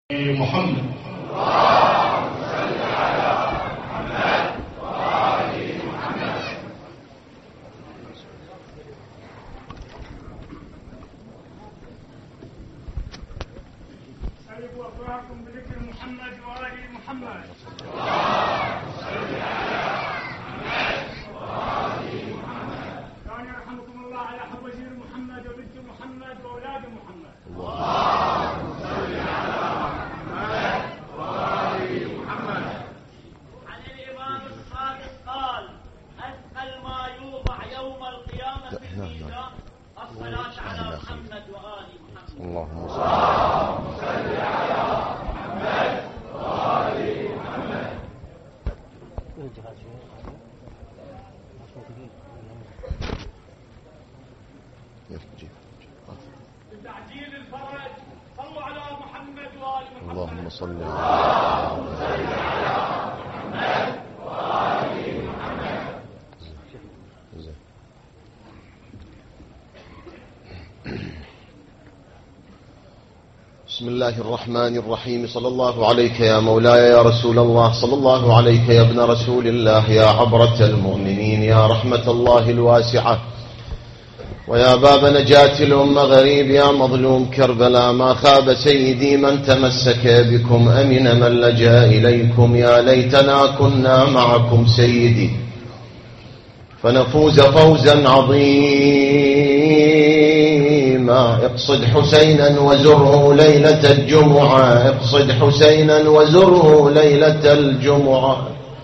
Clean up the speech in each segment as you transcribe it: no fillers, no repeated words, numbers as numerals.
محمد. اللهم صل على محمد وآل محمد. سلبوا أفواهكم بذكر محمد وآل محمد. اللهم صل على محمد وآل محمد. كان يرحمكم الله على حب وزير محمد وبنت محمد وأولاد محمد. اللهم صل على محمد وآل محمد. عن الإمام الصادق قال: أثقل ما يوضع يوم القيامة في الميزان الصلاة على محمد وآل محمد. اللهم صل على محمد وآل محمد. لتعجيل الفرج صلوا على محمد وآل محمد. اللهم صل على محمد وآل محمد. بسم الله الرحمن الرحيم. صلى الله عليك يا مولاي يا رسول الله، صلى الله عليك يا ابن رسول الله، يا عبرة المؤمنين، يا رحمة الله الواسعة، ويا باب نجاة الأمة غريب، يا مظلوم كربلاء. ما خاب سيدي من تمسك بكم، أمن من لجأ إليكم. يا ليتنا كنا معكم سيدي فنفوز فوزا عظيما. اقصد حسينا وزره ليلة الجمعة، اقصد حسينا وزره ليلة الجمعة،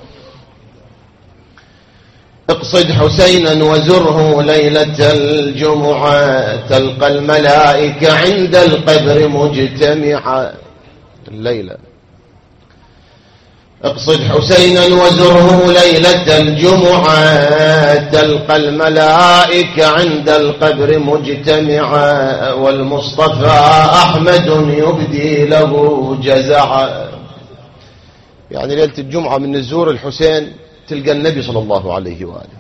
اقصد حسينا وزره ليلة الجمعة. تلقى الملائكة عند القبر مجتمعة الليلة. اقصد حسينا وزره ليلة الجمعة، تلقى الملائكة عند القبر مجتمعة. والمصطفى أحمد يبدي له جزعا. يعني ليلة الجمعة من نزور الحسين تلقى النبي صلى الله عليه وآله.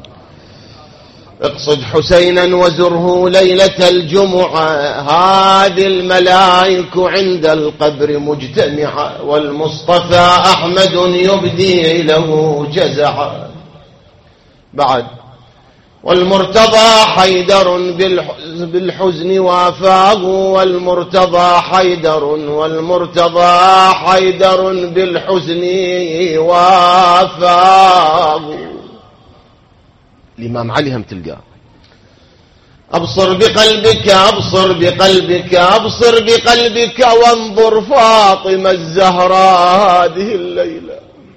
اقصد حسينا وزره ليلة الجمعة، هذه الملائكة عند القبر مجتمعة. والمصطفى أحمد يبدي له جزعا. بعد والمرتضى حيدر بالحزن وافاه، والمرتضى حيدر، والمرتضى حيدر بالحزن وافاه. الإمام علي هم تلقاه. أبصر بقلبك، أبصر بقلبك، أبصر بقلبك، وانظر فاطمة الزهراء هذه الليلة.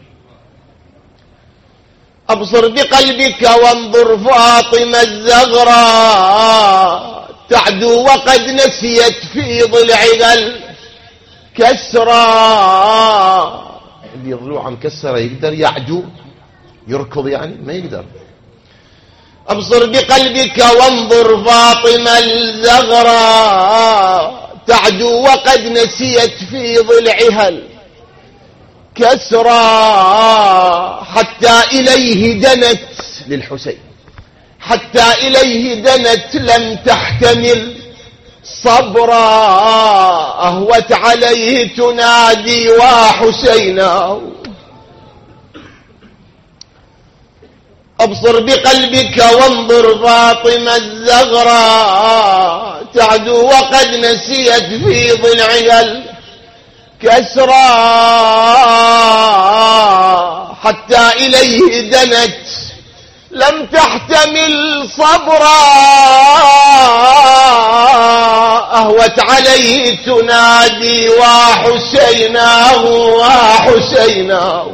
أبصر بقلبك وانظر فاطمة الزهراء، تعدو وقد نسيت في ضلعها الكسرى. اللي ضلوعه مكسرة يقدر يعدو يركض؟ يعني ما يقدر. أبصر بقلبك وانظر فاطمة الزهراء، تعدو وقد نسيت في ضلعها الكسرى. حتى إليه دنت للحسين، حتى إليه دنت لم تحتمل صبرا. أهوت عليه تنادي وحسينا. أبصر بقلبك وانظر فاطمة الزهراء، تعدو وقد نسيت في ضلعها الكسرى. حتى إليه دنت لم تحتمل صبرا. أهوت عليه تنادي وحسيناه وحسيناه.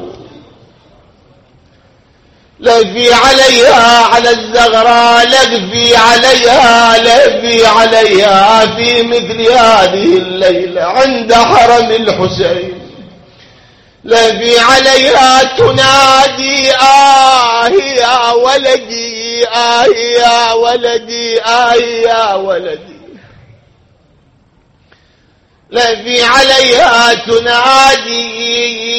لهفي عليها على الزغراء، لهفي عليها، لهفي عليها في مثل هذه الليلة عند حرم الحسين. لهفي عليها تنادي يا ولدي، يا ولدي، يا ولدي. لهفي عليها تنادي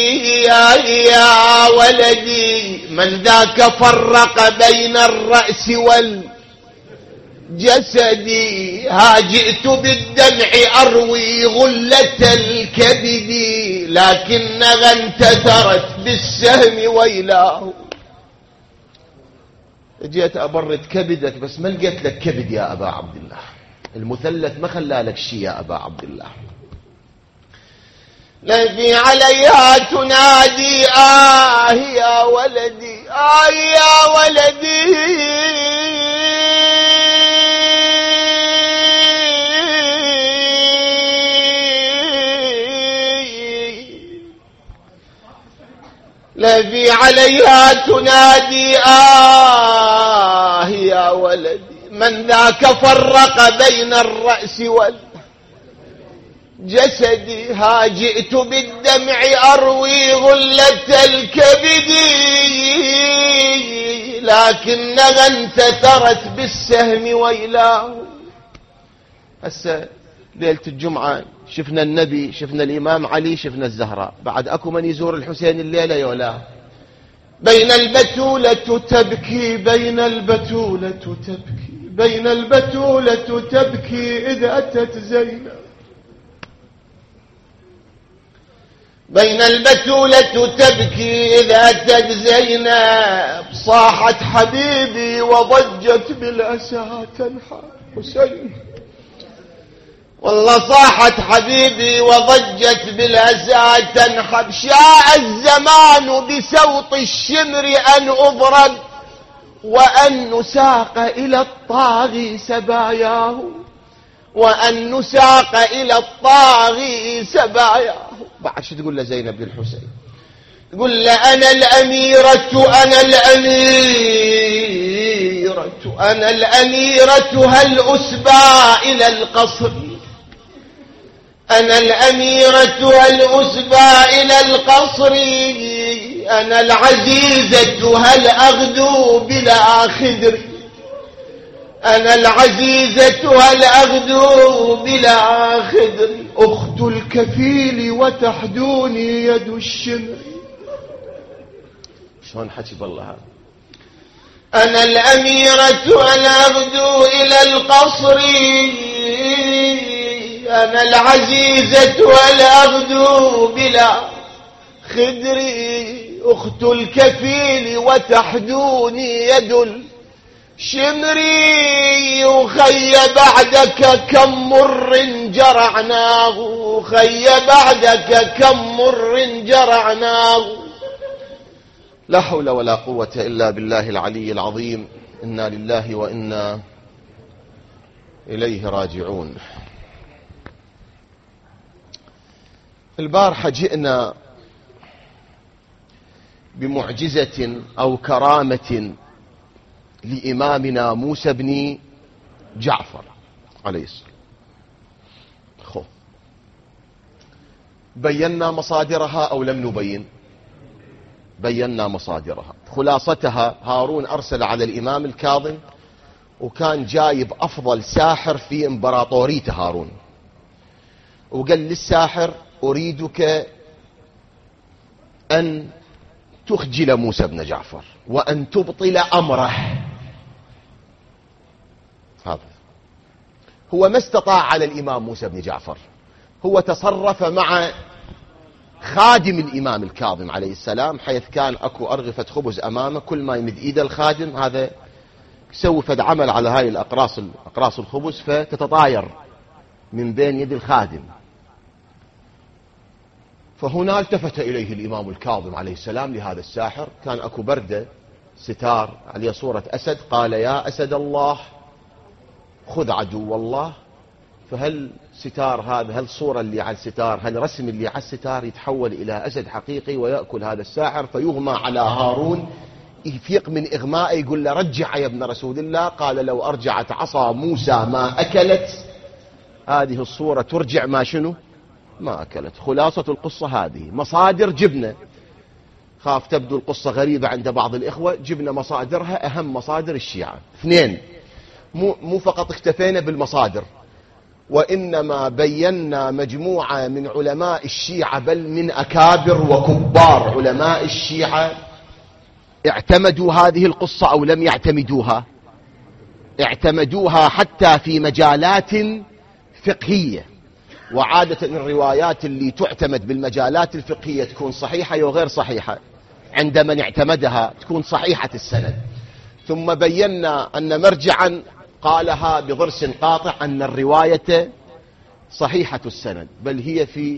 يا ولدي. من ذاك فرق بين الرأس جسدي ها جئت بالدمع أروي غلة الكبد لكنها انتثرت بالسهم ويلاه. جيت أبرد كبدك بس ما لقيت لك كبد يا أبا عبد الله، المثلث ما خلى لك شيء يا أبا عبد الله. لهفي عليها تنادي يا ولدي يا ولدي لهفي عليها تنادي يا ولدي من ذاك فرق بين الرأس جسدي ها جئت بالدمع أروي غلة الكبد لكنها انتثرت بالسهم ويلاه. هسه ليلة الجمعة شفنا النبي، شفنا الإمام علي، شفنا الزهراء، بعد أكو من يزور الحسين الليلة يولا. بين البتولة تبكي بين البتولة تبكي بين البتولة تبكي إذا أتت زينب بين البتولة تبكي إذا أتت زينب صاحت حبيبي وضجت بالأسى تنحى حسين والله صاحت حبيبي وضجت بالأسى تنحب. شاع الزمان بسوط الشمر أن أضرب وأن نساق إلى الطاغي سباياه وأن نساق إلى الطاغي سباياه. بعد شو تقول لزينب بن الحسين؟ تقول له أنا الأميرة أنا الأميرة أنا الأميرة هل أسبى إلى القصر أنا الأميرة هل أسبى إلى القصر أنا العزيزة هل أغدو بلا خدر أنا العزيزة هل أغدو بلا خدر أخت الكفيل وتحدوني يد الشمر. شلون حكي بالله هذا؟ أنا الأميرة هل أغدو إلى القصر أنا العزيزة هل أغدو بلا خدر أخت الكفيل وتحدوني يد شمري وخي بعدك كم مر جرعناه خي بعدك كم مر جرعناه. لا حول ولا قوة إلا بالله العلي العظيم. إنا لله وإنا إليه راجعون. البارحة جئنا بمعجزة أو كرامة لإمامنا موسى بن جعفر عليه السلام. بينا مصادرها أو لم نبين؟ بينا مصادرها. خلاصتها هارون أرسل على الإمام الكاظم وكان جايب أفضل ساحر في إمبراطورية هارون وقال للساحر أريدك أن تخجل موسى بن جعفر وأن تبطل أمره. هذا هو ما استطاع على الإمام موسى بن جعفر. هو تصرف مع خادم الإمام الكاظم عليه السلام حيث كان أكو أرغفة خبز أمامه، كل ما يمد إيده الخادم هذا يسوي فد عمل على هاي الأقراص الخبز فتتطاير من بين يد الخادم. فهنا التفت إليه الإمام الكاظم عليه السلام لهذا الساحر، كان أكو بردة ستار عليه صورة أسد، قال يا أسد الله خذ عدو الله. فهل ستار هذا، هل صورة اللي على الستار، هل رسم اللي على الستار يتحول إلى أسد حقيقي ويأكل هذا الساحر فيغمى على هارون، يفيق من إغمائه يقول له رجع يا ابن رسول الله. قال لو أرجعت عصا موسى ما أكلت، هذه الصورة ترجع ما شنو ما أكلت. خلاصة القصة هذه. مصادر جبنا، خاف تبدو القصة غريبة عند بعض الإخوة، جبنا مصادرها، أهم مصادر الشيعة اثنين. مو فقط اكتفينا بالمصادر، وإنما بينا مجموعة من علماء الشيعة بل من أكابر وكبار علماء الشيعة اعتمدوا هذه القصة أو لم يعتمدوها. اعتمدوها حتى في مجالات فقهية، وعادة الروايات اللي تعتمد بالمجالات الفقهية تكون صحيحة وغير صحيحة، عند من اعتمدها تكون صحيحة السند. ثم بينا أن مرجعا قالها بضرس قاطع أن الرواية صحيحة السند، بل هي في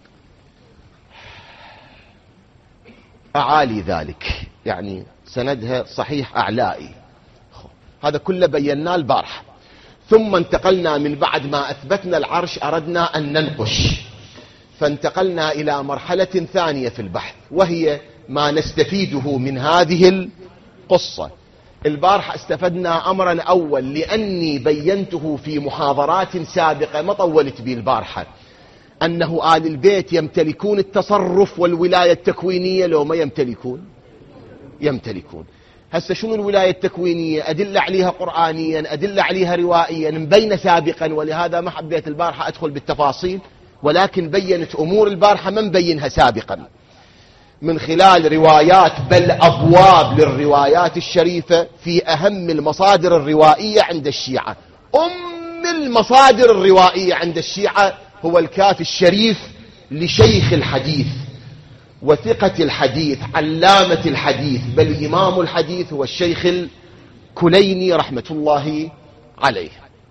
أعالي ذلك، يعني سندها صحيح أعلائي. هذا كله بيناه البارحة. ثم انتقلنا من بعد ما أثبتنا العرش أردنا أن ننقش، فانتقلنا إلى مرحلة ثانية في البحث، وهي ما نستفيده من هذه القصة. البارحة استفدنا أمرا أول لأني بينته في محاضرات سابقة ما طولت به البارحة، أنه آل البيت يمتلكون التصرف والولاية التكوينية لو ما يمتلكون. هسه شنو الولاية التكوينية؟ أدل عليها قرآنيا، أدل عليها روائيا، مبينة سابقا، ولهذا ما حبيت البارحة أدخل بالتفاصيل، ولكن بينت أمور البارحة ما مبينها سابقا من خلال روايات، بل أبواب للروايات الشريفة في أهم المصادر الروائية عند الشيعة. المصادر الروائية عند الشيعة هو الكافي الشريف لشيخ الحديث وثقة الحديث، علامة الحديث، بل إمام الحديث هو الشيخ الكليني رحمة الله عليه.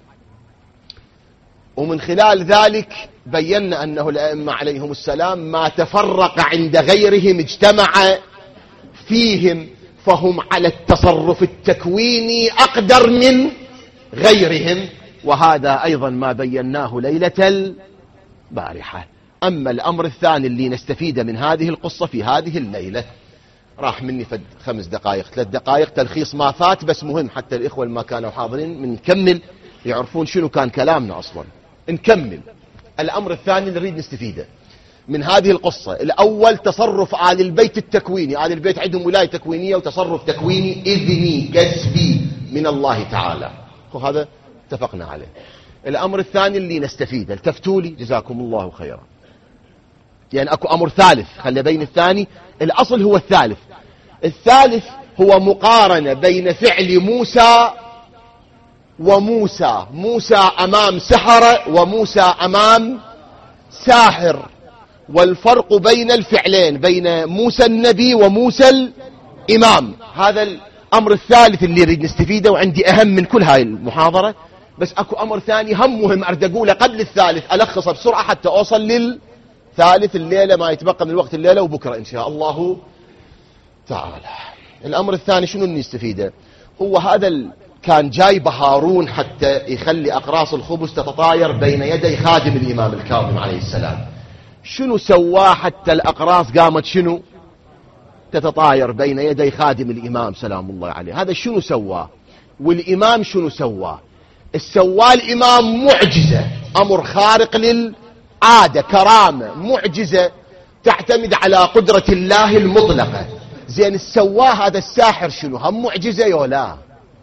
ومن خلال ذلك بينا أنه الأئمة عليهم السلام ما تفرق عند غيرهم اجتمع فيهم، فهم على التصرف التكويني أقدر من غيرهم، وهذا أيضا ما بيناه ليلة البارحة. أما الأمر الثاني اللي نستفيد من هذه القصة في هذه الليلة، راح مني 5 دقائق 3 دقائق تلخيص ما فات، بس مهم حتى الإخوة اللي ما كانوا حاضرين من نكمل يعرفون شنو كان كلامنا أصلا. نكمل الأمر الثاني اللي نريد نستفيده من هذه القصة. الأول تصرف آل البيت التكويني. آل البيت عندهم ولاية تكوينية وتصرف تكويني إذني كسبي من الله تعالى، وهذا اتفقنا عليه. الأمر الثاني اللي نستفيده، التفتوا لي جزاكم الله خيرا، يعني أكو أمر ثالث، خلي بين الثاني، الأصل هو الثالث. الثالث هو مقارنة بين فعل موسى وموسى، موسى أمام سحرة وموسى أمام ساحر، والفرق بين الفعلين بين موسى النبي وموسى الإمام. هذا الأمر الثالث اللي نريد نستفيده، وعندي أهم من كل هاي المحاضرة، بس أكو أمر ثاني هم مهم أريد أقوله قبل الثالث، ألخصه بسرعة حتى أوصل للثالث الليلة، ما يتبقى من الوقت الليلة وبكرة إن شاء الله تعالى. الأمر الثاني شنو اللي نستفيده؟ هو هذا كان جايب هارون حتى يخلي أقراص الخبز تتطاير بين يدي خادم الإمام الكاظم عليه السلام. شنو سواه حتى الأقراص قامت شنو تتطاير بين يدي خادم الإمام سلام الله عليه؟ هذا شنو سواه؟ والإمام شنو سواه؟ السواه الإمام معجزة، أمر خارق للعادة، كرامة، معجزة تعتمد على قدرة الله المطلقة. زين السواه هذا الساحر شنو؟ هم معجزة يولا؟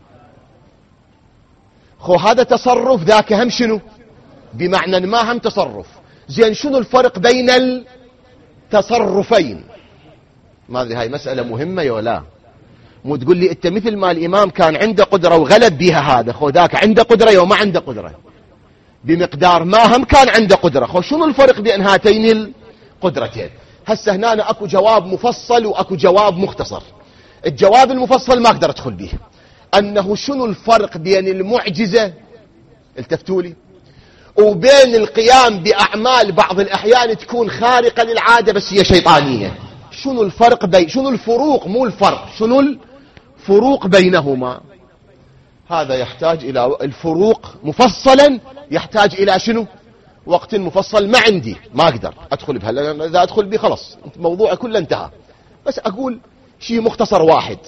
خو هذا تصرف، ذاك هم شنو؟ بمعنى ما هم تصرف. زين شنو الفرق بين التصرفين؟ ما ادري هاي مسألة مهمة يولا؟ مو تقول لي انت مثل ما الامام كان عنده قدرة وغلب بها هذا، خو ذاك عنده قدرة يوم ما عنده قدرة بمقدار ما هم كان عنده قدرة. خو شنو الفرق بين هاتين القدرتين؟ هسه هنا اكو جواب مفصل واكو جواب مختصر. الجواب المفصل ما اقدر ادخل به، انه شنو الفرق بين المعجزة، التفتوا لي، وبين القيام باعمال بعض الاحيان تكون خارقة للعادة بس هي شيطانية. شنو الفرق شنو الفروق، مو الفرق، شنو الفروق بينهما؟ هذا يحتاج الى الفروق مفصلا، يحتاج الى شنو؟ وقت مفصل ما عندي، ما اقدر ادخل بها، اذا ادخل به خلاص موضوعي كله انتهى. بس اقول شيء مختصر واحد.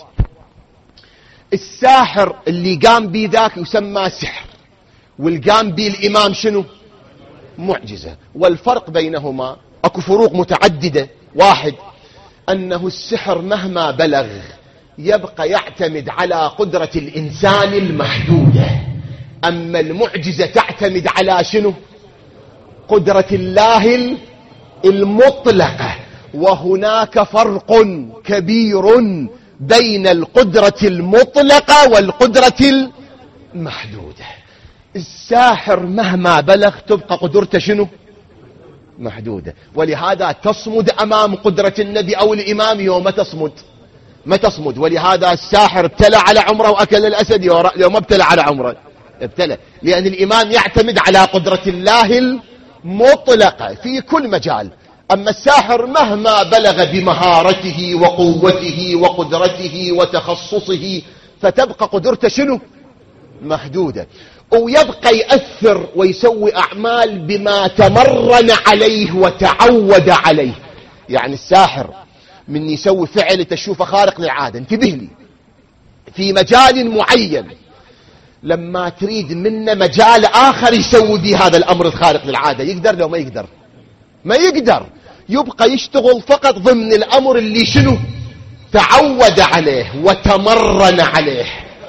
الساحر اللي قام به ذاك يسمى سحر، والقام به الامام شنو؟ معجزة. والفرق بينهما اكو فروق متعددة. واحد، انه السحر مهما بلغ يبقى يعتمد على قدرة الانسان المحدودة، اما المعجزة تعتمد على شنو؟ قدرة الله المطلقة. وهناك فرق كبير بين القدرة المطلقة والقدرة محدودة. الساحر مهما بلغ تبقى قدرته شنو؟ محدودة. ولهذا تصمد أمام قدرة النبي أو الإمام يوم ما تصمد. ولهذا الساحر ابتلى على عمره وأكل الأسد يوم ابتلى على عمره، ابتلى، لأن الإمام يعتمد على قدرة الله المطلقة في كل مجال. أما الساحر مهما بلغ بمهارته وقوته وقدرته وتخصصه فتبقى قدرته شنو؟ محدودة. ويبقى يأثر ويسوي أعمال بما تمرن عليه وتعود عليه. يعني الساحر من يسوي فعل تشوفه خارق للعادة، انتبه لي، في مجال معين، لما تريد منه مجال آخر يسوي به هذا الأمر الخارق للعادة، يقدر لو ما يقدر؟ ما يقدر. يبقى يشتغل فقط ضمن الأمر اللي شنو؟ تعود عليه وتمرن عليه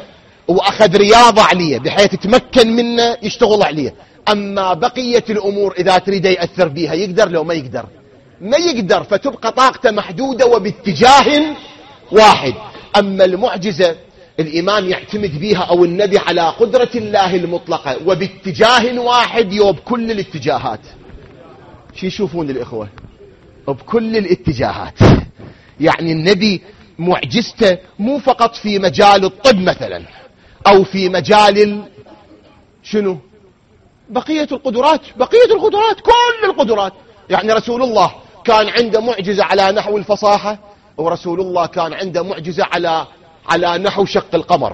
وأخذ رياضة عليه بحيث يتمكن منه يشتغل عليه. أما بقية الأمور إذا تريد يأثر بها يقدر لو ما يقدر؟ ما يقدر. فتبقى طاقته محدودة وباتجاه واحد. أما المعجزة الإمام يعتمد بها أو النبي على قدرة الله المطلقة وباتجاه واحد يوب كل الاتجاهات. شو يشوفون الإخوة؟ بكل الاتجاهات. يعني النبي معجزته مو فقط في مجال الطب مثلا أو في مجال شنو؟ بقية القدرات كل القدرات. يعني رسول الله كان عنده معجزة على نحو الفصاحة، ورسول الله كان عنده معجزة على نحو شق القمر.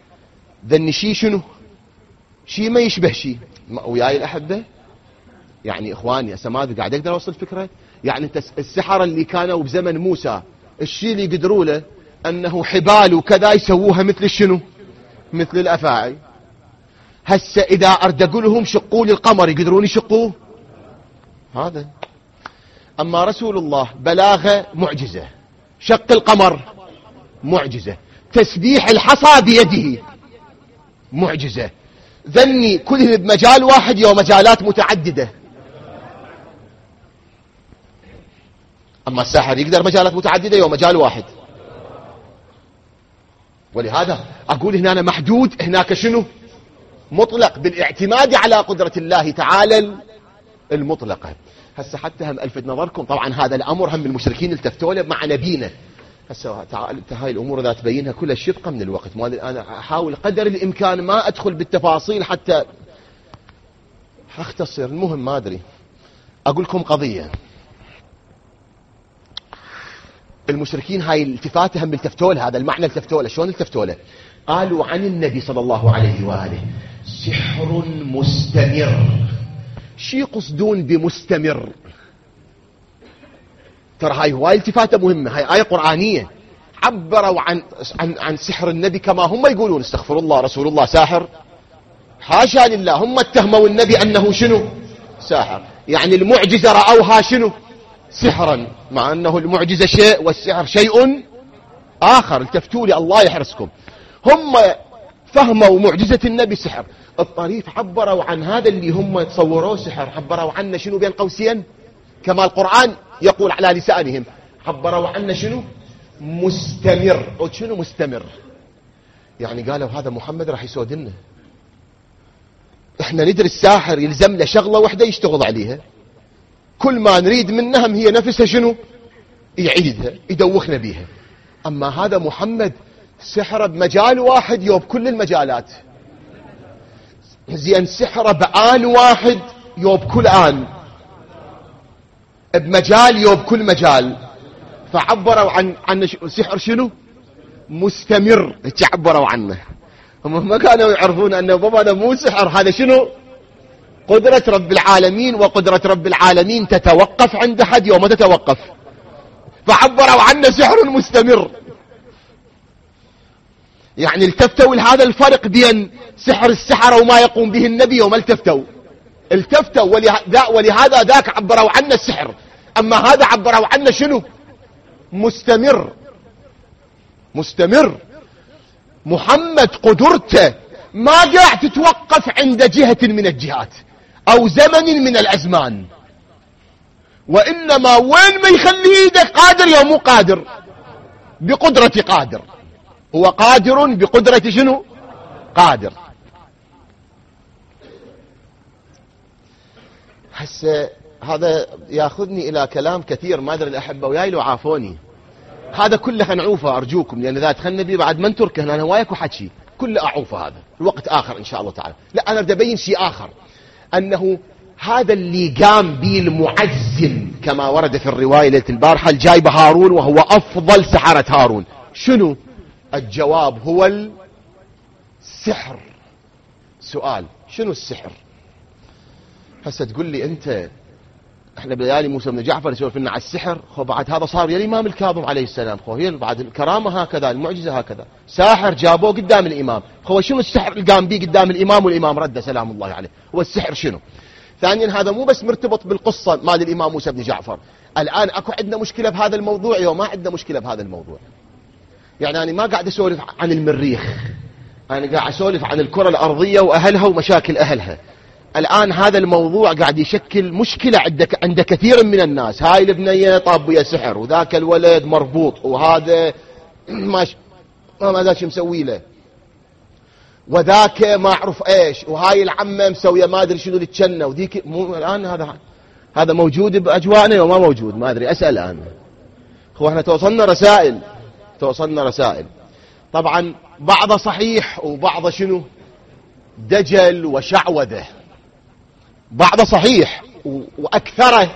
ذن شيء شنو؟ شيء ما يشبه شيء. وياي الأحبة، يعني إخواني أسماد قاعد أقدر أوصل فكرة. يعني انت السحرة اللي كانوا بزمن موسى الشيء اللي يقدروا له أنه حبال وكذا يسووها مثل شنو؟ مثل الأفاعي. هسه إذا أردقوا لهم شقوا للقمر يقدرون يشقوه هذا. أما رسول الله بلاغة معجزة، شق القمر معجزة، تسبيح الحصى بيده معجزة. ذني كلهم بمجال واحد يوم مجالات متعددة. أما الساحر يقدر مجالات متعددة يوم مجال واحد. ولهذا أقول هنا محدود، هناك شنو؟ مطلق، بالاعتماد على قدرة الله تعالى المطلقة. هسه حتى هم ألفت نظركم، طبعا هذا الأمر هم المشركين التفتوا له مع نبينا. هسه هاي الأمور إذا تبينها كلها شبقة من الوقت، ما أنا أحاول قدر الإمكان ما أدخل بالتفاصيل حتى أختصر. المهم ما أدري، أقول لكم قضية. المشركين هاي التفاتهم بالتفتول، هذا المعنى التفتول. شلون التفتول؟ قالوا عن النبي صلى الله عليه وآله سحر مستمر. شي يقصدون بمستمر؟ ترى هاي هواي التفاتة مهمة، هاي آية قرآنية. عبروا عن سحر النبي كما هم يقولون. استغفر الله، رسول الله ساحر؟ حاشا لله. هم اتهموا النبي أنه شنو؟ ساحر. يعني المعجزة رأوها شنو؟ سحرا، مع أنه المعجزة شيء والسحر شيء آخر. التفتوا لي الله يحرسكم. هم فهموا معجزة النبي سحر. الطريف عبروا عن هذا اللي هم تصوروه سحر، عبروا عنه شنو بين قوسين كما القرآن يقول على لسانهم. عبروا عنه شنو؟ مستمر. شنو مستمر؟ يعني قالوا هذا محمد راح يسودنا. احنا ندري الساحر يلزم له شغلة واحدة يشتغل عليها، كل ما نريد منهم هي نفسها شنو؟ يعيدها، يدوخنا بيها. أما هذا محمد سحره بمجال واحد يوب كل المجالات. زين سحره بآن واحد يوب كل آن، بمجال يوب كل مجال. فعبروا عن سحر شنو؟ مستمر. تعبروا عنه. هم ما كانوا يعرفون أنه بابا هذا مو سحر، هذا شنو؟ قدرة رب العالمين. وقدرة رب العالمين تتوقف عند حد يوم تتوقف. فعبروا عنه سحر مستمر. يعني التفتوا لهذا الفرق بين سحر السحرة وما يقوم به النبي وما التفتوا. ولهذا ذاك عبروا عنه السحر، أما هذا عبروا عنه شنو؟ مستمر. مستمر. محمد قدرته ما قاعد تتوقف عند جهة من الجهات أو زمن من الأزمان، وإنما وين ما يخلي يدك قادر يا مو قادر، بقدرة قادر. هو قادر بقدرة شنو؟ قادر. هسه هذا ياخذني الى كلام كثير، ما ادري الاحبه وياي لو عافوني. هذا كله نعوفه ارجوكم، لان اذا دخلنا بي بعد ما نتركه انا هوايك وحكي كله اعوفه، هذا الوقت اخر ان شاء الله تعالى. لا انا بدي ابين شيء اخر، انه هذا اللي قام به المعزم كما ورد في الروايه ليله البارحه الجايبه هارون وهو افضل سحره هارون. شنو الجواب؟ هو السحر. سؤال، شنو السحر؟ هسه تقول لي انت احنا بليالي موسى بن جعفر يسولف لنا على السحر، خو بعد هذا صار يا الامام الكاظم عليه السلام، خو هي بعد الكرامه هكذا، المعجزه هكذا، ساحر جابوه قدام الامام، خو شنو السحر اللي قام به قدام الامام والامام رد سلام الله عليه؟ هو السحر شنو؟ ثانيا هذا مو بس مرتبط بالقصه مال الامام موسى بن جعفر، الان اكو عندنا مشكله بهذا الموضوع يوم ما عندنا مشكله بهذا الموضوع. يعني انا ما قاعد اسولف عن المريخ، انا قاعد اسولف عن الكره الارضيه واهلها ومشاكل اهلها. الآن هذا الموضوع قاعد يشكل مشكلة عند كثير من الناس. هاي البنية طاب بيها سحر، وذاك الولد مربوط، وهذا ما ذاك مسوي له، وذاك ما أعرف إيش، وهاي العمة مسوية ما أدري شنو للجنة، وذيك الآن هذا موجود بأجواءنا وما موجود؟ ما أدري، أسأل الآن. هو احنا توصلنا رسائل طبعا بعضها صحيح وبعضها شنو دجل وشعوذة، بعضه صحيح وأكثره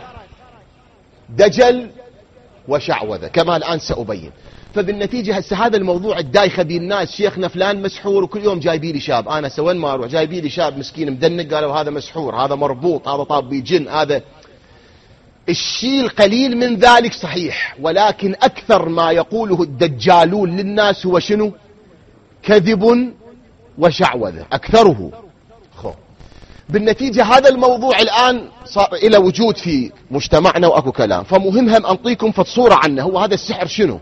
دجل وشعوذة كما الآن سأبين. فبالنتيجة هسه هذا الموضوع الدايخة بين الناس، شيخنا فلان مسحور، وكل يوم جايبي لي شاب، أنا سوين ما أروح جايبي لي شاب مسكين مدنق، قالوا هذا مسحور، هذا مربوط، هذا طاب بي جن. هذا الشيء القليل من ذلك صحيح، ولكن أكثر ما يقوله الدجالون للناس هو شنو؟ كذب وشعوذة أكثره. بالنتيجة هذا الموضوع الآن صار إلى وجود في مجتمعنا وأكو كلام، فمهم هم أنطيكم فتصورة عنه. هو هذا السحر شنو؟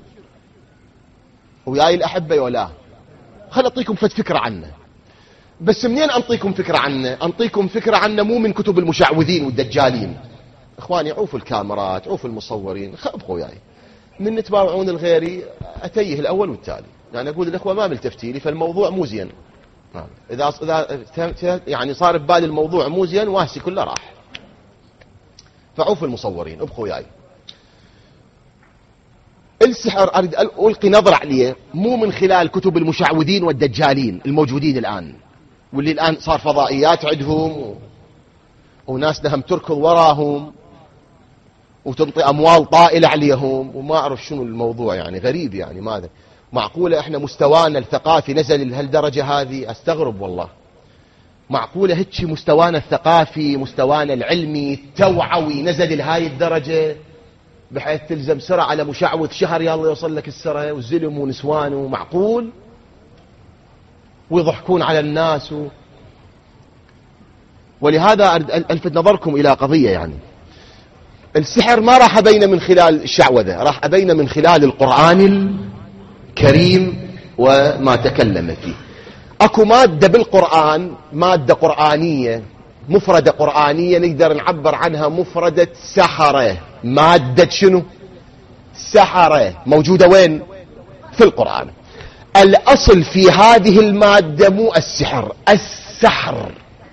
وياي الأحبة ولا خل أعطيكم فكرة عنه. بس منين أنطيكم فكرة عنه؟ أنطيكم فكرة عنه مو من كتب المشعوذين والدجالين. إخواني عوفوا الكاميرات، عوفوا المصورين، ابقوا وياي من تتابعون الغيري أتيه الأول والتالي. يعني أقول الأخوة ما ملتفتي لي، فالموضوع مو زين. إذا يعني صار ببالي الموضوع مو زين واسي كله راح. فعوف المصورين ابقوا وياي. السحر أريد ألقي نظرة عليه مو من خلال كتب المشعوذين والدجالين الموجودين الآن، واللي الآن صار فضائيات عندهم وناس لهم تركض وراهم وتنطي أموال طائلة عليهم وما أعرف شنو الموضوع. يعني غريب، يعني ماذا معقولة احنا مستوانا الثقافي نزل لهالدرجة هذه؟ استغرب والله. معقولة هيك مستوانا الثقافي مستوانا العلمي التوعوي نزل لهاي الدرجة بحيث تلزم سرعة على مشعوذ شهر يلا يوصل لك السرعة والزلم ونسوانه؟ معقول؟ ويضحكون على الناس ولهذا ألفت نظركم إلى قضية. يعني السحر ما راح أبين من خلال الشعوذة، راح أبين من خلال القرآن الكريم وما تكلم فيه. اكو مادة بالقرآن، مادة قرآنية مفردة قرآنية نقدر نعبر عنها مفردة سحرة. مادة شنو؟ سحرة موجودة وين؟ في القرآن. الأصل في هذه المادة مو السحر، السحر.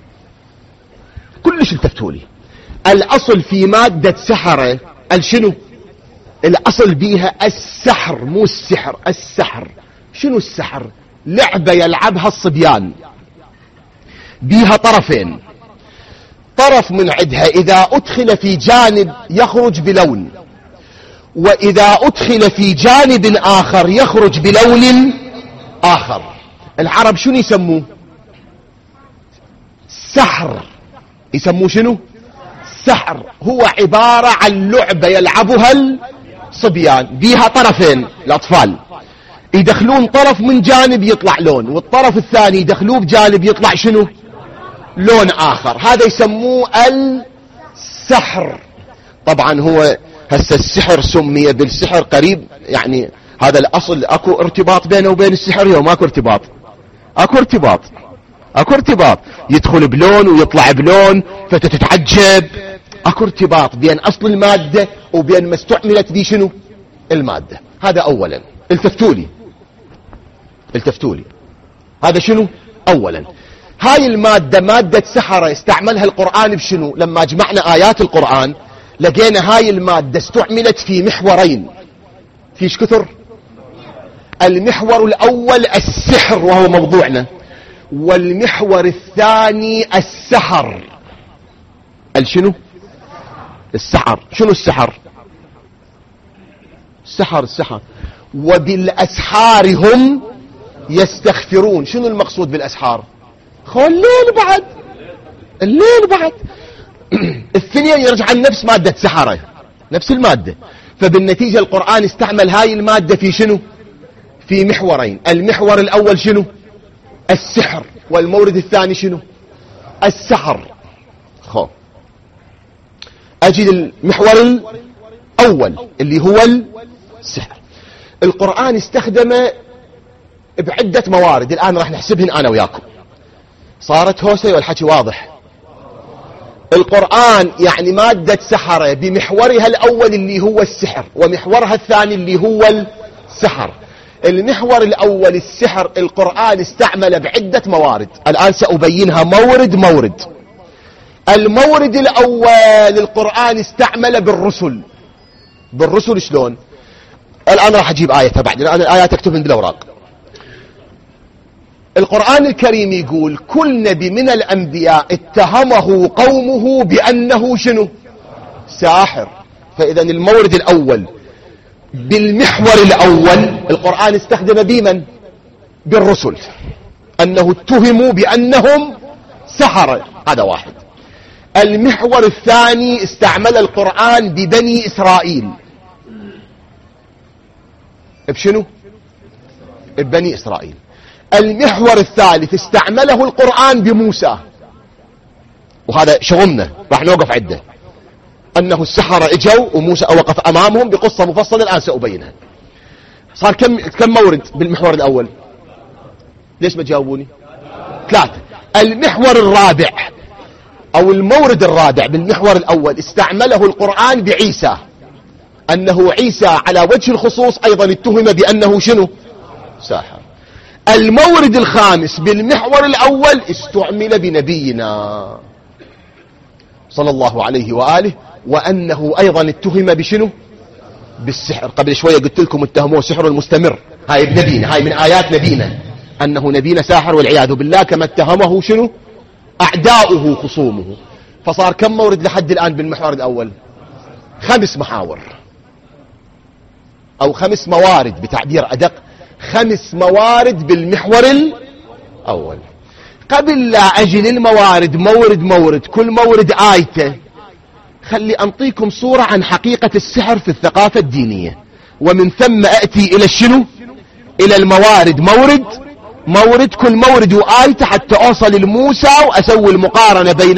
كلش التفتولي. الأصل في مادة سحرة الشنو؟ الأصل بيها السحر مو السحر، السحر. شنو السحر؟ لعبة يلعبها الصبيان بيها طرفين، طرف من عدها إذا أدخل في جانب يخرج بلون، وإذا أدخل في جانب آخر يخرج بلون آخر. العرب شنو يسموه؟ سحر. يسموه شنو؟ سحر. هو عبارة عن لعبة يلعبها الصبيان بيها طرفين الأطفال، يدخلون طرف من جانب يطلع لون، والطرف الثاني يدخلوه بجانب يطلع شنو؟ لون آخر. هذا يسموه السحر. طبعا هو هسه السحر سمي بالسحر قريب، يعني هذا الأصل. أكو ارتباط بينه وبين السحر يوم؟ أكو ارتباط، أكو ارتباط، أكو ارتباط. يدخل بلون ويطلع بلون فتتعجب. أكو ارتباط بين أصل المادة وبين ما استعملت به شنو؟ المادة. هذا أولا. التفتولي هذا شنو؟ أولا. هاي المادة مادة سحرة استعملها القرآن بشنو؟ لما جمعنا آيات القرآن لقينا هاي المادة استعملت في محورين، فيش كثر. المحور الأول السحر وهو موضوعنا، والمحور الثاني السحر. شنو؟ السحر. شنو السحر؟ السحر وبالأسحار هم يستغفرون. شنو المقصود بالأسحار؟ الليل بعد الثنين يرجع عن نفس مادة سحرة، نفس المادة. فبالنتيجة القرآن استعمل هاي المادة في شنو؟ في محورين. المحور الأول شنو؟ السحر، والمورد الثاني شنو؟ السحر. أجي المحور الأول اللي هو السحر. القرآن استخدمه بعدة موارد، الآن راح نحسبهن أنا وياكم. صارت هوسة والحكي واضح. القرآن يعني مادة سحرة بمحورها الأول اللي هو السحر، ومحورها الثاني اللي هو السحر. المحور الأول السحر القرآن استعمل بعدة موارد، الآن سأبينها مورد. المورد الأول القرآن استعمل بالرسل. شلون؟ الآن راح أجيب آية بعد، الآن الآيات أكتبن بالأوراق. القرآن الكريم يقول كل نبي من الأنبياء اتهمه قومه بأنه شنو؟ ساحر. فإذا المورد الأول بالمحور الأول القرآن استخدم بمن؟ بالرسل، أنه اتهموا بأنهم سحرة. هذا واحد. المحور الثاني استعمل القرآن ببني إسرائيل. بشنو؟ ببني إسرائيل. المحور الثالث استعمله القرآن بموسى، وهذا شغلنا راح نوقف عده، أنه السحرة اجوا وموسى وقف أمامهم بقصة مفصلة الآن سأبينها. صار كم مورد بالمحور الأول؟ ليش ما تجاوبوني؟ 3. المحور الرابع أو المورد الرابع بالمحور الأول استعمله القرآن بعيسى، أنه عيسى على وجه الخصوص أيضا اتهم بأنه شنو؟ ساحر. المورد الخامس بالمحور الأول استعمل بنبينا صلى الله عليه وآله، وأنه أيضا اتهم بشنو؟ بالسحر. قبل شوية قلت لكم اتهموه سحر المستمر، هاي بنبينا، هاي من آيات نبينا، أنه نبينا ساحر والعياذ بالله، كما اتهمه شنو؟ أعداؤه خصومه. فصار كم مورد لحد الآن بالمحور الأول؟ 5 محاور أو 5 موارد بتعبير أدق، 5 موارد بالمحور الأول. قبل لا أجي للموارد مورد كل مورد آيته، خلي أنطيكم صورة عن حقيقة السحر في الثقافة الدينية، ومن ثم أأتي إلى الشنو؟ إلى الموارد مورد كل مورد وآيته، حتى أوصل لموسى وأسوي المقارنة بين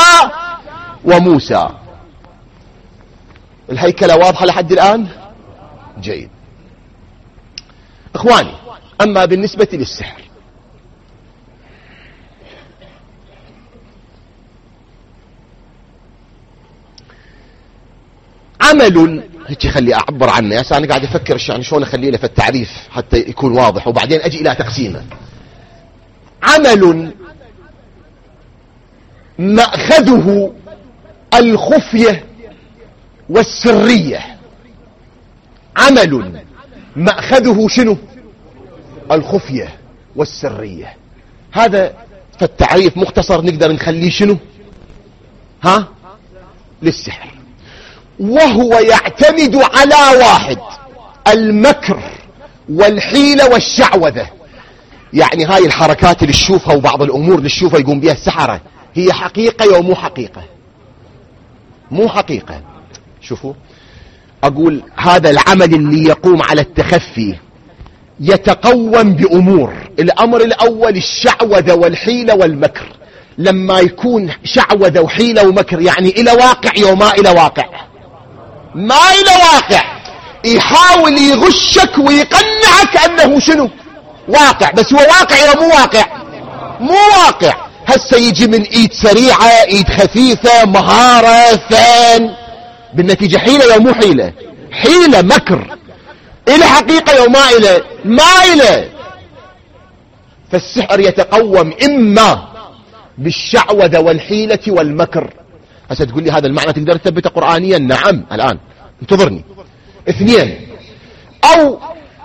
موسى. الهيكلة واضحة لحد الآن؟ جيد. إخواني، أما بالنسبة للسحر، عمل هيك خلي أعبر عنه. يا أنا قاعد أفكر يعني شلون أخليه له في التعريف حتى يكون واضح، وبعدين أجي إلى تقسيمه. عمل مأخذه الخفية والسرية. عمل مأخذه شنو؟ الخفية والسرية. هذا في التعريف مختصر نقدر نخليه شنو؟ للسحر. وهو يعتمد على واحد: المكر والحيلة والشعوذة. يعني هاي الحركات اللي تشوفها وبعض الأمور اللي تشوفها يقوم بها السحرة هي حقيقة ومو حقيقة. مو حقيقة. شوفوا، أقول هذا العمل اللي يقوم على التخفي يتقوم بأمور. الأمر الأول الشعوذة والحيلة والمكر. لما يكون شعوذة وحيلة ومكر يعني إلى واقع يوما إلى واقع، ما إلى واقع، يحاول يغشك ويقنعك أنه شنو؟ واقع، بس هو واقع يا مو واقع؟ مو واقع. هسه يجي من ايد سريعة، ايد خفيفة، مهارة، فن، بالنتيجة حيلة يا مو حيلة؟ حيلة، مكر. إلى حقيقة يا ما إلى؟ فالسحر يتقوم إما بالشعوذة والحيلة والمكر. هسه تقول لي هذا المعنى تقدر تثبته قرآنيا؟ نعم الآن انتظرني. 2 أو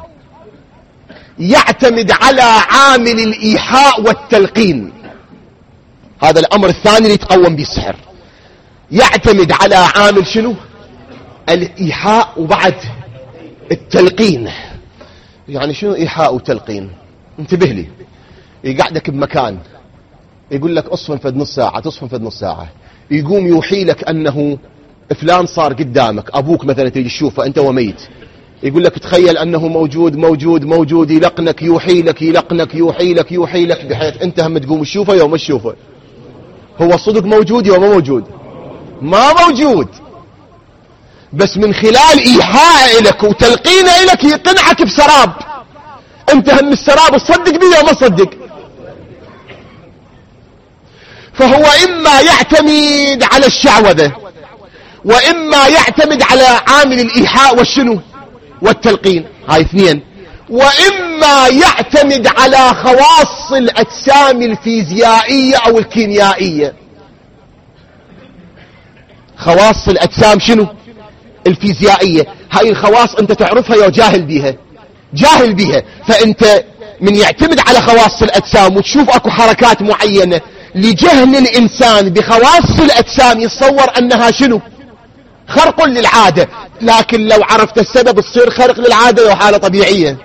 يعتمد على عامل الإيحاء والتلقين. هذا الأمر الثاني اللي يتقوم به السحر، يعتمد على عامل شنو؟ الإيحاء وبعد التلقين. يعني شنو إيحاء وتلقين؟ انتبه لي، يقعدك بمكان يقول لك اصفن فد نص ساعة، تصفن فد نص ساعة، يقوم يوحي لك أنه فلان صار قدامك، أبوك مثلا تيجي تشوفه أنت وميت، يقول لك تخيل أنه موجود موجود موجود، يلقنك يوحي لك يلقنك يوحي لك يوحي لك، بحيث أنت هم تقوم تشوفه يوم تشوفه. هو صدق موجود يوم ما موجود؟ ما موجود، بس من خلال إيحاء لك وتلقينه لك يقنعك بسراب، أنت هم السراب تصدق بيه وما تصدق. فهو إما يعتمد على الشعوذة، وإما يعتمد على عامل الإيحاء والشنو والتلقين، هاي 2. وإما يعتمد على خواص الأجسام الفيزيائية أو الكيميائية. خواص الأجسام شنو؟ الفيزيائية. هاي الخواص أنت تعرفها يا جاهل بيها، جاهل بيها. فأنت من يعتمد على خواص الأجسام وتشوف أكو حركات معينة لجهل الإنسان بخواص الأجسام يتصور أنها شنو؟ خرق للعادة، لكن لو عرفت السبب تصير خرق للعادة وحالة طبيعية.